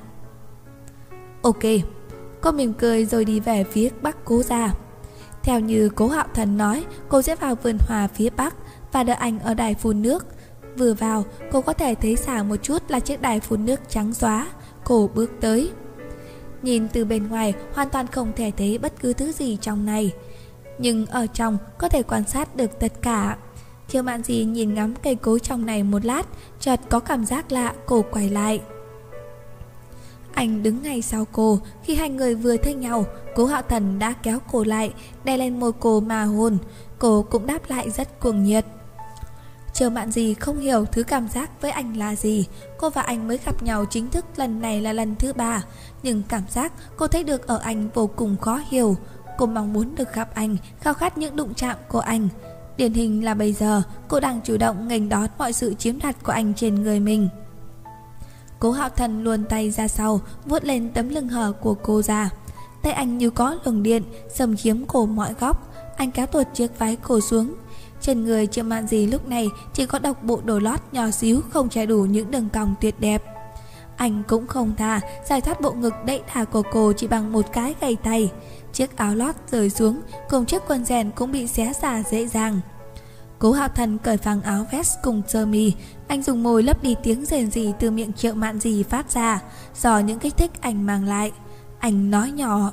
Ok. Cô mỉm cười rồi đi về phía bắc Cố gia. Theo như Cố Hạo Thần nói, cô sẽ vào vườn hoa phía bắc và đợi anh ở đài phun nước. Vừa vào, cô có thể thấy xa một chút là chiếc đài phun nước trắng xóa. Cô bước tới. Nhìn từ bên ngoài hoàn toàn không thể thấy bất cứ thứ gì trong này, nhưng ở trong có thể quan sát được tất cả. Triệu Mạn Dì nhìn ngắm cây cối trong này một lát, chợt có cảm giác lạ, cô quay lại. Anh đứng ngay sau cô. Khi hai người vừa thấy nhau, Cố Hạo Thần đã kéo cô lại, đè lên môi cô mà hôn. Cô cũng đáp lại rất cuồng nhiệt. Triệu Mạn Dì không hiểu thứ cảm giác với anh là gì. Cô và anh mới gặp nhau chính thức lần này là lần thứ ba, nhưng cảm giác cô thấy được ở anh vô cùng khó hiểu. Cô mong muốn được gặp anh, khao khát những đụng chạm của anh. Điển hình là bây giờ cô đang chủ động nghênh đón mọi sự chiếm đoạt của anh trên người mình. Cố Hạo Thần luồn tay ra sau, vuốt lên tấm lưng hở của cô ra. Tay anh như có luồng điện xâm chiếm cô mọi góc. Anh kéo tuột chiếc váy cô xuống. Trên người Triệu Mạn Dì lúc này chỉ có độc bộ đồ lót nhỏ xíu, không che đủ những đường cong tuyệt đẹp. Anh cũng không tha, giải thoát bộ ngực đẫy đà của cô chỉ bằng một cái gầy tay. Chiếc áo lót rơi xuống, cùng chiếc quần jean cũng bị xé xả dễ dàng. Cố Hạo Thần cởi phăng áo vest cùng sơ mi. Anh dùng môi lấp đi tiếng rền rỉ từ miệng Triệu Mạn Dì phát ra do những kích thích anh mang lại. Anh nói nhỏ: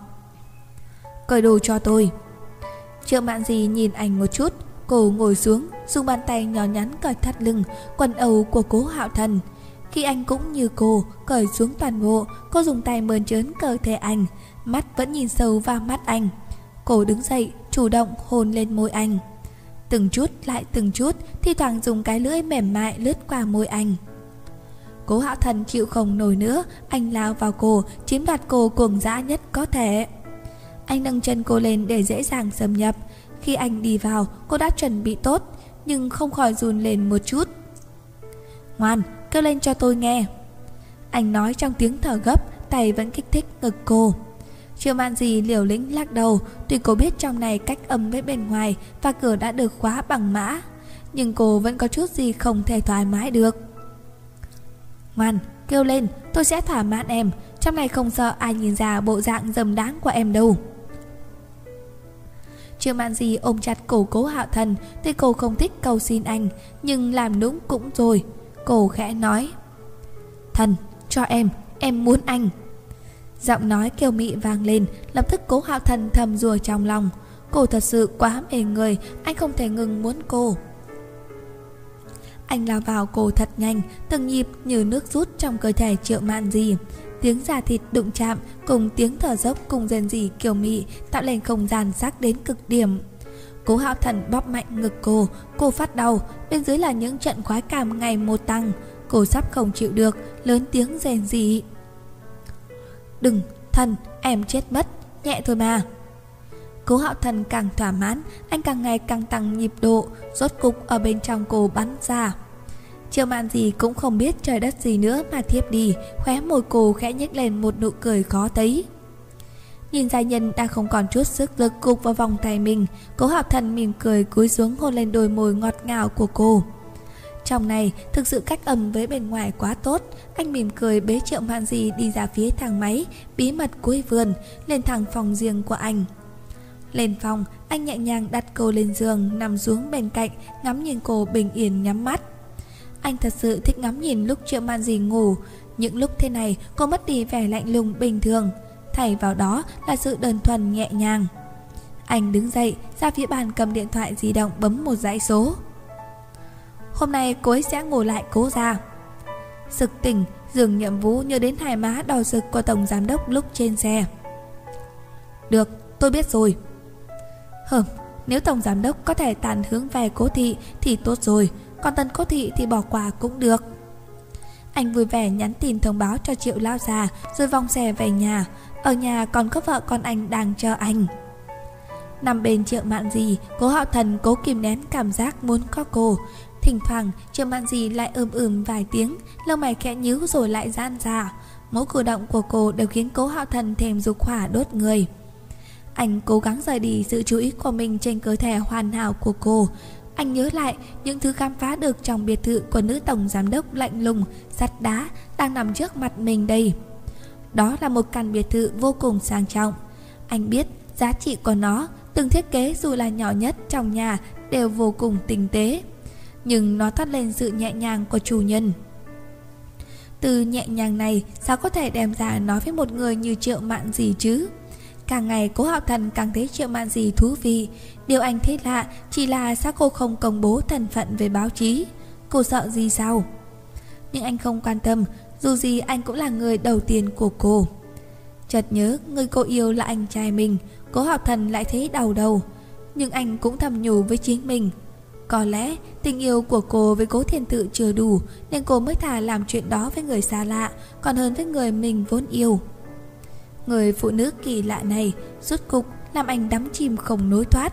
"Cởi đồ cho tôi." Triệu Mạn Dì nhìn anh một chút. Cô ngồi xuống, dùng bàn tay nhỏ nhắn cởi thắt lưng, quần âu của Cố Hạo Thần. Khi anh cũng như cô, cởi xuống toàn bộ, cô dùng tay mơn trớn cơ thể anh, mắt vẫn nhìn sâu vào mắt anh. Cô đứng dậy, chủ động hôn lên môi anh. Từng chút lại từng chút, thi thoảng dùng cái lưỡi mềm mại lướt qua môi anh. Cố Hạo Thần chịu không nổi nữa, anh lao vào cô, chiếm đoạt cô cuồng dã nhất có thể. Anh nâng chân cô lên để dễ dàng xâm nhập. Khi anh đi vào, cô đã chuẩn bị tốt, nhưng không khỏi run lên một chút. "Ngoan, kêu lên cho tôi nghe." Anh nói trong tiếng thở gấp, tay vẫn kích thích ngực cô. Triệu Mạn Dì liều lĩnh lắc đầu. Tuy cô biết trong này cách âm với bên ngoài và cửa đã được khóa bằng mã, nhưng cô vẫn có chút gì không thể thoải mái được. "Ngoan, kêu lên, tôi sẽ thỏa mãn em. Trong này không sợ ai nhìn ra bộ dạng dâm đáng của em đâu." Triệu Mạn Dì ôm chặt cổ Cố Hạo Thần. Tuy cô không thích cầu xin anh, nhưng làm đúng cũng rồi. Cô khẽ nói: "Thần, cho em, em muốn anh." Giọng nói kiều mị vang lên. Lập tức Cố Hạo Thần thầm rủa trong lòng. Cô thật sự quá mê người, anh không thể ngừng muốn cô. Anh lao vào cô thật nhanh, từng nhịp như nước rút trong cơ thể Triệu Mạn Dì. Tiếng da thịt đụng chạm cùng tiếng thở dốc cùng rên rỉ kiều mị tạo lên không gian sắc đến cực điểm. Cố Hạo Thần bóp mạnh ngực cô, cô phát đau, bên dưới là những trận khoái cảm ngày một tăng. Cô sắp không chịu được, lớn tiếng rên rỉ: "Đừng, Thần, em chết mất, nhẹ thôi mà." Cố Hạo Thần càng thỏa mãn, anh càng ngày càng tăng nhịp độ, rốt cục ở bên trong cô bắn ra. Triệu Mạn Dì cũng không biết trời đất gì nữa mà thiếp đi, khóe môi cô khẽ nhếch lên một nụ cười khó thấy. Nhìn giai nhân đang không còn chút sức lực gục vào vòng tay mình, Cố Hạo Thần mỉm cười cúi xuống hôn lên đôi môi ngọt ngào của cô. Trong này thực sự cách âm với bên ngoài quá tốt. Anh mỉm cười bế Triệu Mạn Dì đi ra phía thang máy bí mật cuối vườn, lên thẳng phòng riêng của anh. Lên phòng, anh nhẹ nhàng đặt cô lên giường, nằm xuống bên cạnh, ngắm nhìn cô bình yên nhắm mắt. Anh thật sự thích ngắm nhìn lúc Triệu Mạn Dì ngủ. Những lúc thế này cô mất đi vẻ lạnh lùng bình thường, thay vào đó là sự đơn thuần nhẹ nhàng. Anh đứng dậy ra phía bàn, cầm điện thoại di động bấm một dãy số. Hôm nay cô ấy sẽ ngủ lại Cố gia. Sực tỉnh, Dương Nhậm Vũ nhớ đến hai má đỏ rực của tổng giám đốc lúc trên xe. Được, tôi biết rồi. Hừm, nếu tổng giám đốc có thể tàn hướng về Cố thị thì tốt rồi, còn Tần Cố thị thì bỏ qua cũng được. Anh vui vẻ nhắn tin thông báo cho Triệu lão già, rồi vòng xe về nhà. Ở nhà còn có vợ con anh đang chờ anh. Nằm bên Triệu Mạn Dì, Cố Hạo Thần cố kìm nén cảm giác muốn có cô. Thỉnh thoảng Triệu Mạn Dì lại ưm ừm vài tiếng, lông mày khẽ nhíu rồi lại giãn ra. Mỗi cử động của cô đều khiến Cố Hạo Thần thêm dục hỏa đốt người. Anh cố gắng rời đi sự chú ý của mình trên cơ thể hoàn hảo của cô. Anh nhớ lại những thứ khám phá được trong biệt thự của nữ tổng giám đốc lạnh lùng, sắt đá đang nằm trước mặt mình đây. Đó là một căn biệt thự vô cùng sang trọng. Anh biết giá trị của nó, từng thiết kế dù là nhỏ nhất trong nhà đều vô cùng tinh tế. Nhưng nó toát lên sự nhẹ nhàng của chủ nhân. Từ nhẹ nhàng này sao có thể đem ra nói với một người như Triệu Mạn Dì chứ? Càng ngày Cố Hạo Thần càng thấy Triệu Mạn Dì thú vị. Điều anh thấy lạ chỉ là sao cô không công bố thân phận về báo chí. Cô sợ gì sao? Nhưng anh không quan tâm, dù gì anh cũng là người đầu tiên của cô. Chợt nhớ người cô yêu là anh trai mình, Cố Hạo Thần lại thấy đau đầu. Nhưng anh cũng thầm nhủ với chính mình, có lẽ tình yêu của cô với Cố Thiên Tự chưa đủ, nên cô mới thà làm chuyện đó với người xa lạ còn hơn với người mình vốn yêu. Người phụ nữ kỳ lạ này rốt cục làm anh đắm chìm không nối thoát.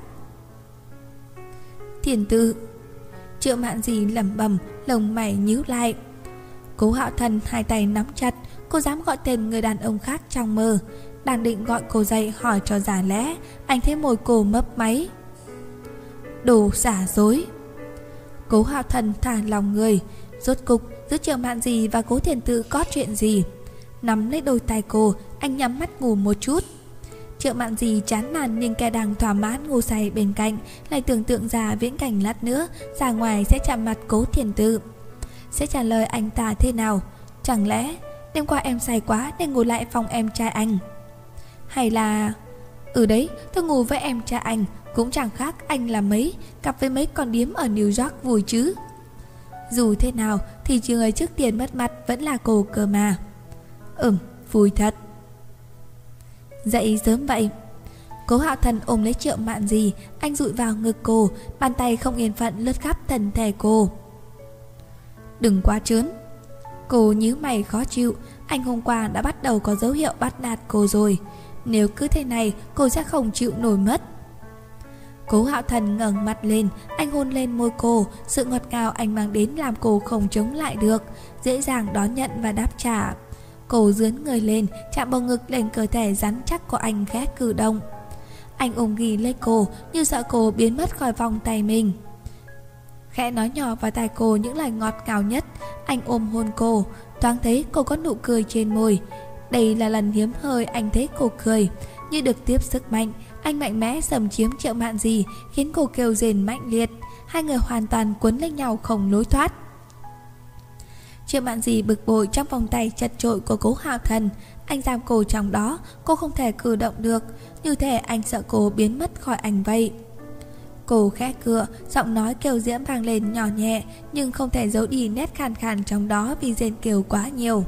Thiên Tự. Triệu Mạn Dì lẩm bẩm, lông mày nhíu lại. Cố Hạo Thần hai tay nắm chặt. Cô dám gọi tên người đàn ông khác trong mơ. Đang định gọi cô dậy hỏi cho giả lẽ, anh thấy môi cô mấp máy. Đồ giả dối. Cố Hạo Thần thả lòng người. Rốt cục giữa Triệu Mạn Dì và Cố Thiên Tự có chuyện gì? Nắm lấy đôi tay cô, anh nhắm mắt ngủ một chút. Triệu Mạn Dì chán nản nhìn kẻ đang thỏa mãn ngủ say bên cạnh, lại tưởng tượng ra viễn cảnh lát nữa ra ngoài sẽ chạm mặt Cố Thiên Tự. Sẽ trả lời anh ta thế nào? Chẳng lẽ đêm qua em say quá nên ngủ lại phòng em trai anh? Hay là... Ừ đấy, tôi ngủ với em trai anh, cũng chẳng khác anh là mấy, cặp với mấy con điếm ở New York vui chứ. Dù thế nào thì người trước tiên mất mặt vẫn là cô cơ mà. Ừm, vui thật. Dậy sớm vậy. Cố Hạo Thần ôm lấy Triệu Mạn Dì, anh dụi vào ngực cô, bàn tay không yên phận lướt khắp thân thể cô. Đừng quá trớn. Cô nhíu mày khó chịu. Anh hôm qua đã bắt đầu có dấu hiệu bắt nạt cô rồi. Nếu cứ thế này cô sẽ không chịu nổi mất. Cố Hạo Thần ngẩng mặt lên, anh hôn lên môi cô. Sự ngọt ngào anh mang đến làm cô không chống lại được, dễ dàng đón nhận và đáp trả. Cô dướn người lên, chạm bầu ngực lên cơ thể rắn chắc của anh khẽ cử động. Anh ôm ghì lấy cô như sợ cô biến mất khỏi vòng tay mình. Khẽ nói nhỏ vào tai cô những lời ngọt ngào nhất. Anh ôm hôn cô, thoáng thấy cô có nụ cười trên môi. Đây là lần hiếm hoi anh thấy cô cười. Như được tiếp sức mạnh, anh mạnh mẽ xâm chiếm Triệu Mạn Dì, khiến cô kêu rền mãnh liệt. Hai người hoàn toàn quấn lấy nhau không lối thoát. Triệu Mạn Dì bực bội trong vòng tay chật chội của Cố Hạo Thần. Anh giam cô trong đó, cô không thể cử động được, như thể anh sợ cô biến mất khỏi anh vậy. Cô khẽ cựa, giọng nói kêu diễm vang lên nhỏ nhẹ, nhưng không thể giấu đi nét khàn khàn trong đó vì rên kêu quá nhiều.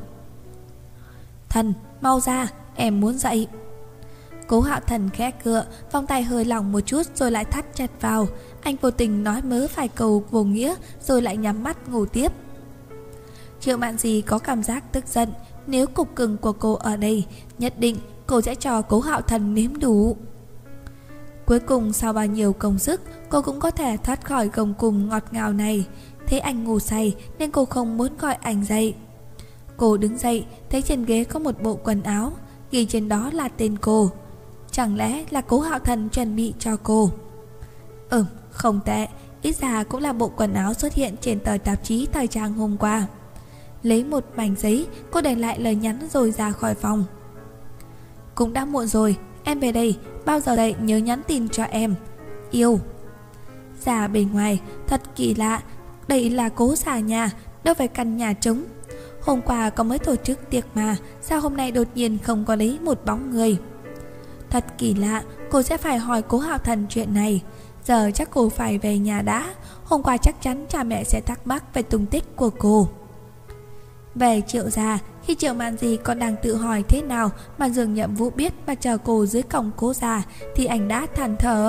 Thần, mau ra, em muốn dậy. Cố Hạo Thần khẽ cựa, vòng tay hơi lỏng một chút rồi lại thắt chặt vào. Anh vô tình nói mớ vài câu vô nghĩa rồi lại nhắm mắt ngủ tiếp. Triệu Mạn Dì có cảm giác tức giận. Nếu cục cưng của cô ở đây, nhất định cô sẽ cho Cố Hạo Thần nếm đủ. Cuối cùng sau bao nhiêu công sức, cô cũng có thể thoát khỏi gông cùm ngọt ngào này. Thấy anh ngủ say nên cô không muốn gọi anh dậy. Cô đứng dậy, thấy trên ghế có một bộ quần áo, ghi trên đó là tên cô. Chẳng lẽ là Cố Hạo Thần chuẩn bị cho cô? Ừm, không tệ, ít ra cũng là bộ quần áo xuất hiện trên tờ tạp chí thời trang hôm qua. Lấy một mảnh giấy, cô để lại lời nhắn rồi ra khỏi phòng. Cũng đã muộn rồi, em về đây, bao giờ dậy nhớ nhắn tin cho em. Yêu. Ra bên ngoài, thật kỳ lạ, đây là Cố xà nhà, đâu phải căn nhà trống. Hôm qua có mới tổ chức tiệc mà, sao hôm nay đột nhiên không có lấy một bóng người. Thật kỳ lạ, cô sẽ phải hỏi Cố Hạo Thần chuyện này. Giờ chắc cô phải về nhà đã. Hôm qua chắc chắn cha mẹ sẽ thắc mắc về tung tích của cô. Về Triệu gia, khi Triệu Mạn Dì còn đang tự hỏi thế nào mà Dương Nhậm Vũ biết mà chờ cô dưới cổng Cố gia, thì anh đã than thở.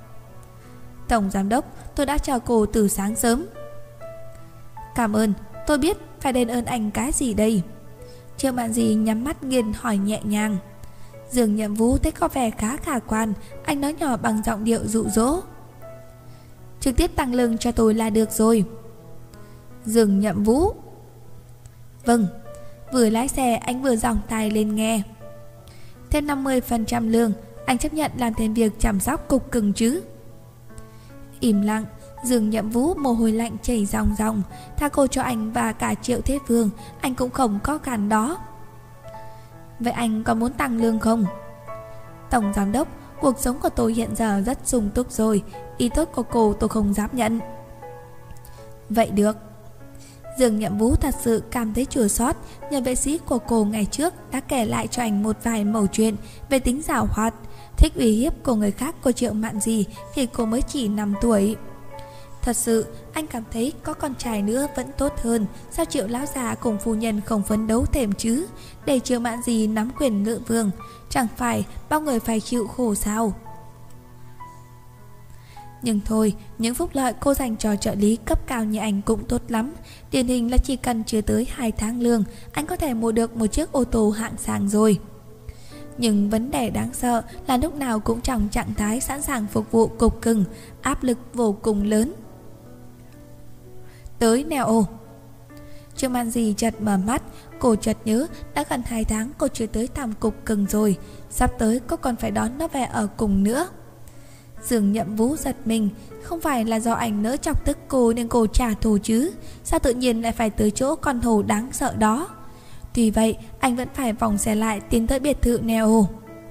Tổng giám đốc, tôi đã chờ cô từ sáng sớm. Cảm ơn, tôi biết phải đền ơn anh cái gì đây? Triệu Mạn Dì nhắm mắt nghiền hỏi nhẹ nhàng. Dương Nhậm Vũ thấy có vẻ khá khả quan, anh nói nhỏ bằng giọng điệu dụ dỗ. Trực tiếp tăng lương cho tôi là được rồi. Dương Nhậm Vũ. Vâng. Vừa lái xe anh vừa giọng tai lên nghe. Thêm năm mươi phần trăm lương, anh chấp nhận làm thêm việc chăm sóc cục cưng chứ? Im lặng, Dương Nhậm Vũ mồ hôi lạnh chảy ròng ròng. Tha cô cho anh và cả Triệu Thế Vương, anh cũng không có gan đó. Vậy anh có muốn tăng lương không? Tổng giám đốc, cuộc sống của tôi hiện giờ rất sung túc rồi, ý tốt của cô tôi không dám nhận. Vậy được. Dương Nhậm Vũ thật sự cảm thấy chua xót. Nhờ vệ sĩ của cô ngày trước đã kể lại cho anh một vài mẩu chuyện về tính giảo hoạt, thích uy hiếp của người khác của Triệu Mạn Gì khi cô mới chỉ năm tuổi. Thật sự anh cảm thấy có con trai nữa vẫn tốt hơn. Sao Triệu lão già cùng phu nhân không phấn đấu thêm chứ, để Triệu Mạn Gì nắm quyền ngự vương, chẳng phải bao người phải chịu khổ sao? Nhưng thôi, những phúc lợi cô dành cho trợ lý cấp cao như anh cũng tốt lắm. Điển hình là chỉ cần chưa tới hai tháng lương, anh có thể mua được một chiếc ô tô hạng sang rồi. Nhưng vấn đề đáng sợ là lúc nào cũng trong trạng thái sẵn sàng phục vụ cục cưng, áp lực vô cùng lớn. Tới neo. Triệu Mạn Gì chợt mở mắt, cô chợt nhớ đã gần hai tháng cô chưa tới thăm cục cưng rồi, sắp tới cô còn phải đón nó về ở cùng nữa. Dương Nhậm Vũ giật mình, không phải là do anh nỡ chọc tức cô nên cô trả thù chứ, sao tự nhiên lại phải tới chỗ con hổ đáng sợ đó. Tuy vậy anh vẫn phải vòng xe lại tiến tới biệt thự neo.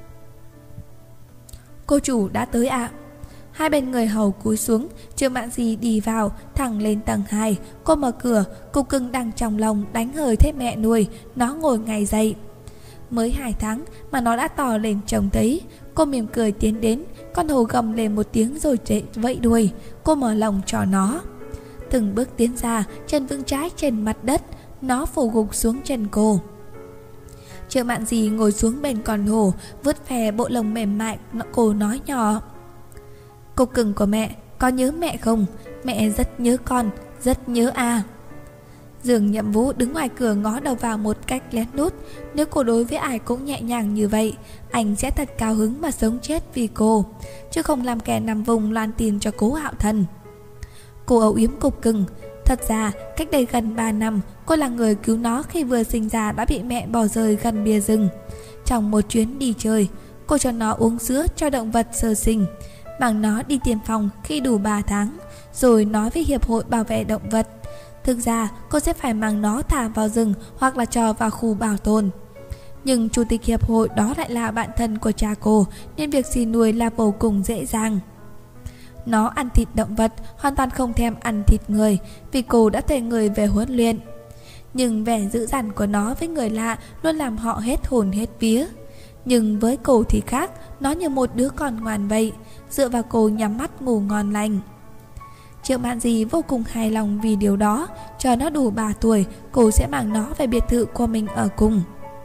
Cô chủ đã tới ạ. Hai bên người hầu cúi xuống, Triệu Mạn Gì đi vào, thẳng lên tầng hai. Cô mở cửa, cục cưng đang trong lòng đánh hơi thế mẹ nuôi, nó ngồi ngay dậy. Mới hai tháng mà nó đã to lên trông thấy. Cô mỉm cười tiến đến, con hổ gầm lên một tiếng rồi chạy vẫy đuôi. Cô mở lòng cho nó. Từng bước tiến ra, chân vững trái trên mặt đất, nó phủ gục xuống chân cô. Triệu Mạn Gì ngồi xuống bên con hổ, vuốt ve bộ lông mềm mại, cô nói nhỏ: Cục cưng của mẹ, có nhớ mẹ không? Mẹ rất nhớ con, rất nhớ à. Dương Nhậm Vũ đứng ngoài cửa ngó đầu vào một cách lén lút. Nếu cô đối với ai cũng nhẹ nhàng như vậy, anh sẽ thật cao hứng mà sống chết vì cô, chứ không làm kẻ nằm vùng loan tin cho Cố Hạo Thần. Cô âu yếm cục cưng. Thật ra cách đây gần ba năm, cô là người cứu nó khi vừa sinh ra đã bị mẹ bỏ rơi gần bìa rừng. Trong một chuyến đi chơi, cô cho nó uống sữa cho động vật sơ sinh, bằng nó đi tiêm phòng khi đủ ba tháng, rồi nói với Hiệp hội Bảo vệ Động vật. Thực ra cô sẽ phải mang nó thả vào rừng hoặc là cho vào khu bảo tồn. Nhưng chủ tịch hiệp hội đó lại là bạn thân của cha cô, nên việc xin nuôi là vô cùng dễ dàng. Nó ăn thịt động vật, hoàn toàn không thèm ăn thịt người, vì cô đã thuê người về huấn luyện. Nhưng vẻ dữ dằn của nó với người lạ luôn làm họ hết hồn hết vía. Nhưng với cô thì khác, nó như một đứa con ngoan vậy, dựa vào cô nhắm mắt ngủ ngon lành. Triệu Mạn Gì vô cùng hài lòng vì điều đó. Cho nó đủ ba tuổi, cô sẽ mang nó về biệt thự của mình ở cùng.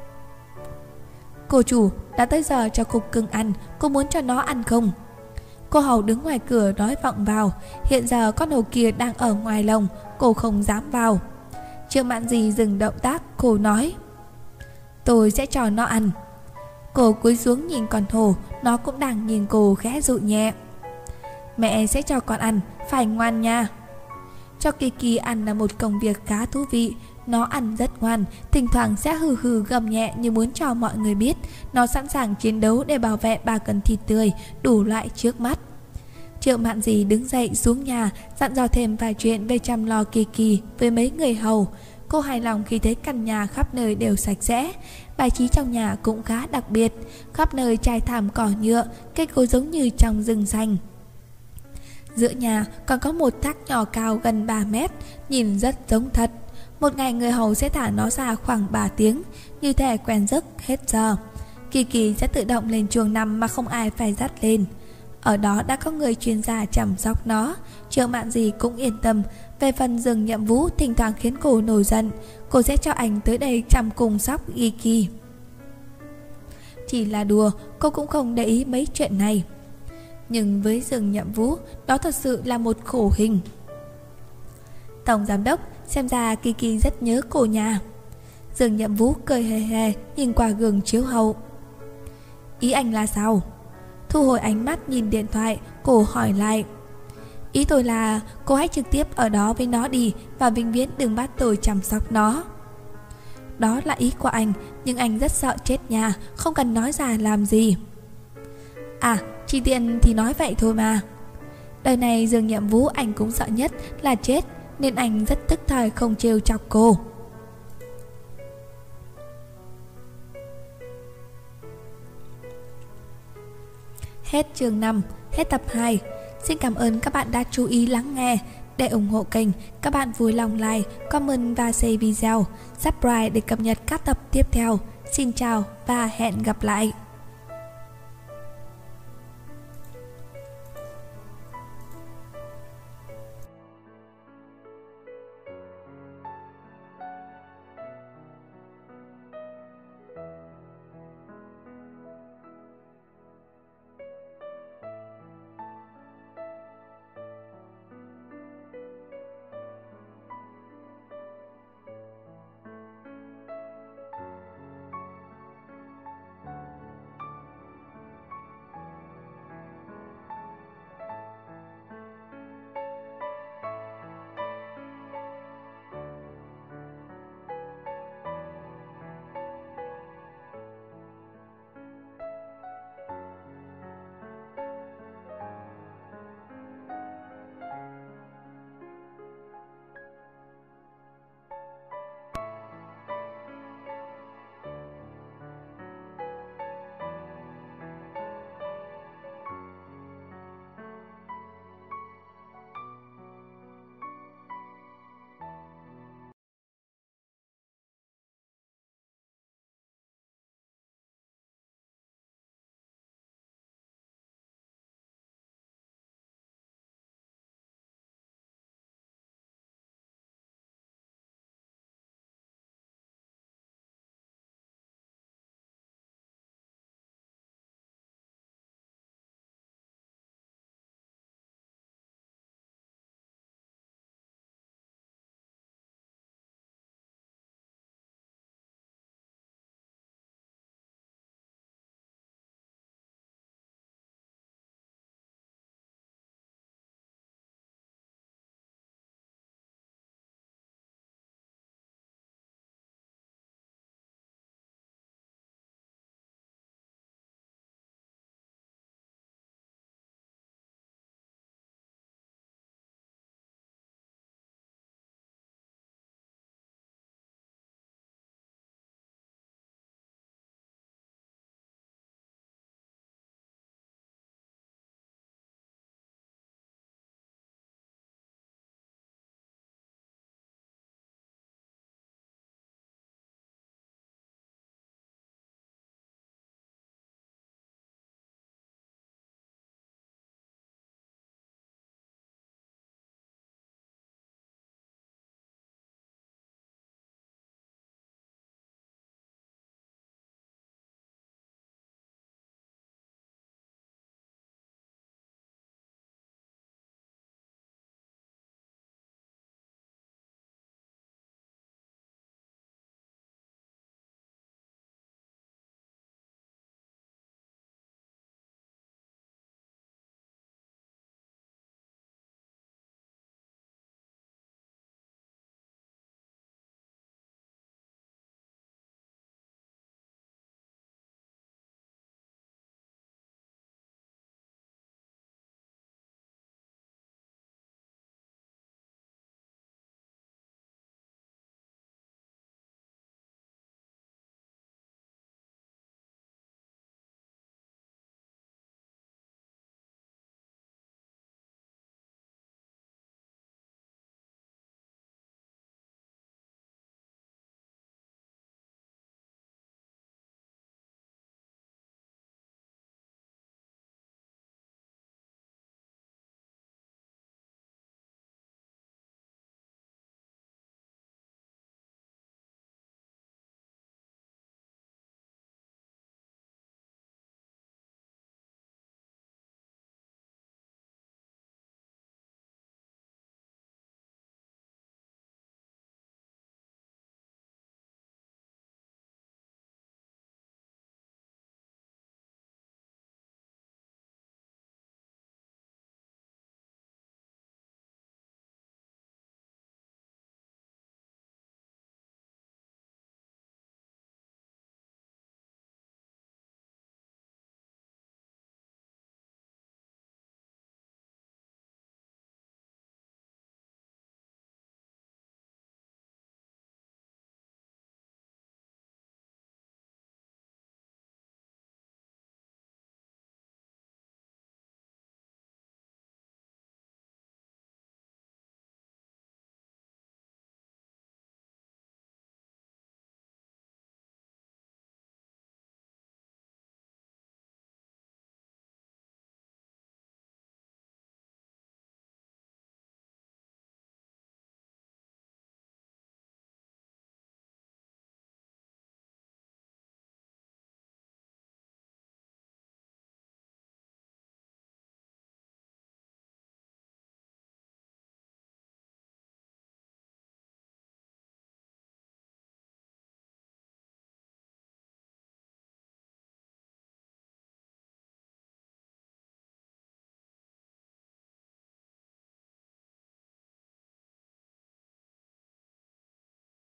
Cô chủ, đã tới giờ cho cục cưng ăn, cô muốn cho nó ăn không? Cô hầu đứng ngoài cửa nói vọng vào. Hiện giờ con hầu kia đang ở ngoài lồng, cô không dám vào. Triệu Mạn Gì dừng động tác, cô nói: Tôi sẽ cho nó ăn. Cô cúi xuống nhìn con hổ, nó cũng đang nhìn cô khẽ dụ nhẹ: Mẹ sẽ cho con ăn, phải ngoan nha. Cho Kiki ăn là một công việc khá thú vị. Nó ăn rất ngoan, thỉnh thoảng sẽ hừ hừ gầm nhẹ như muốn cho mọi người biết nó sẵn sàng chiến đấu để bảo vệ ba cân thịt tươi đủ loại trước mắt. Triệu Mạn Gì đứng dậy xuống nhà, dặn dò thêm vài chuyện về chăm lo Kiki với mấy người hầu. Cô hài lòng khi thấy căn nhà khắp nơi đều sạch sẽ. Bài trí trong nhà cũng khá đặc biệt, khắp nơi trải thảm cỏ nhựa, cây cối giống như trong rừng xanh. Giữa nhà còn có một thác nhỏ cao gần ba mét, nhìn rất giống thật. Một ngày người hầu sẽ thả nó ra khoảng ba tiếng, như thể quen giấc hết giờ. Kiki sẽ tự động lên chuồng nằm mà không ai phải dắt lên. Ở đó đã có người chuyên gia chăm sóc nó. Triệu Mạn Gì cũng yên tâm. Về phần Dương Nhậm Vũ thỉnh thoảng khiến cô nổi giận, cô sẽ cho anh tới đây chăm cùng sóc Kiki. Chỉ là đùa, cô cũng không để ý mấy chuyện này. Nhưng với Dương Nhậm Vũ, đó thật sự là một khổ hình. Tổng giám đốc, xem ra Kiki rất nhớ cô nhà. Dương Nhậm Vũ cười hề hề nhìn qua gương chiếu hậu. Ý anh là sao? Thu hồi ánh mắt nhìn điện thoại, cô hỏi lại. Ý tôi là cô hãy trực tiếp ở đó với nó đi, và vĩnh viễn đừng bắt tôi chăm sóc nó. Đó là ý của anh, nhưng anh rất sợ chết nhà, không cần nói ra làm gì. À, chỉ tiện thì nói vậy thôi mà. Đời này Dương Nhiệm Vũ anh cũng sợ nhất là chết, nên anh rất tức thời không trêu chọc cô. Hết chương năm, hết tập hai. Xin cảm ơn các bạn đã chú ý lắng nghe. Để ủng hộ kênh, các bạn vui lòng like, comment và share video, subscribe để cập nhật các tập tiếp theo. Xin chào và hẹn gặp lại.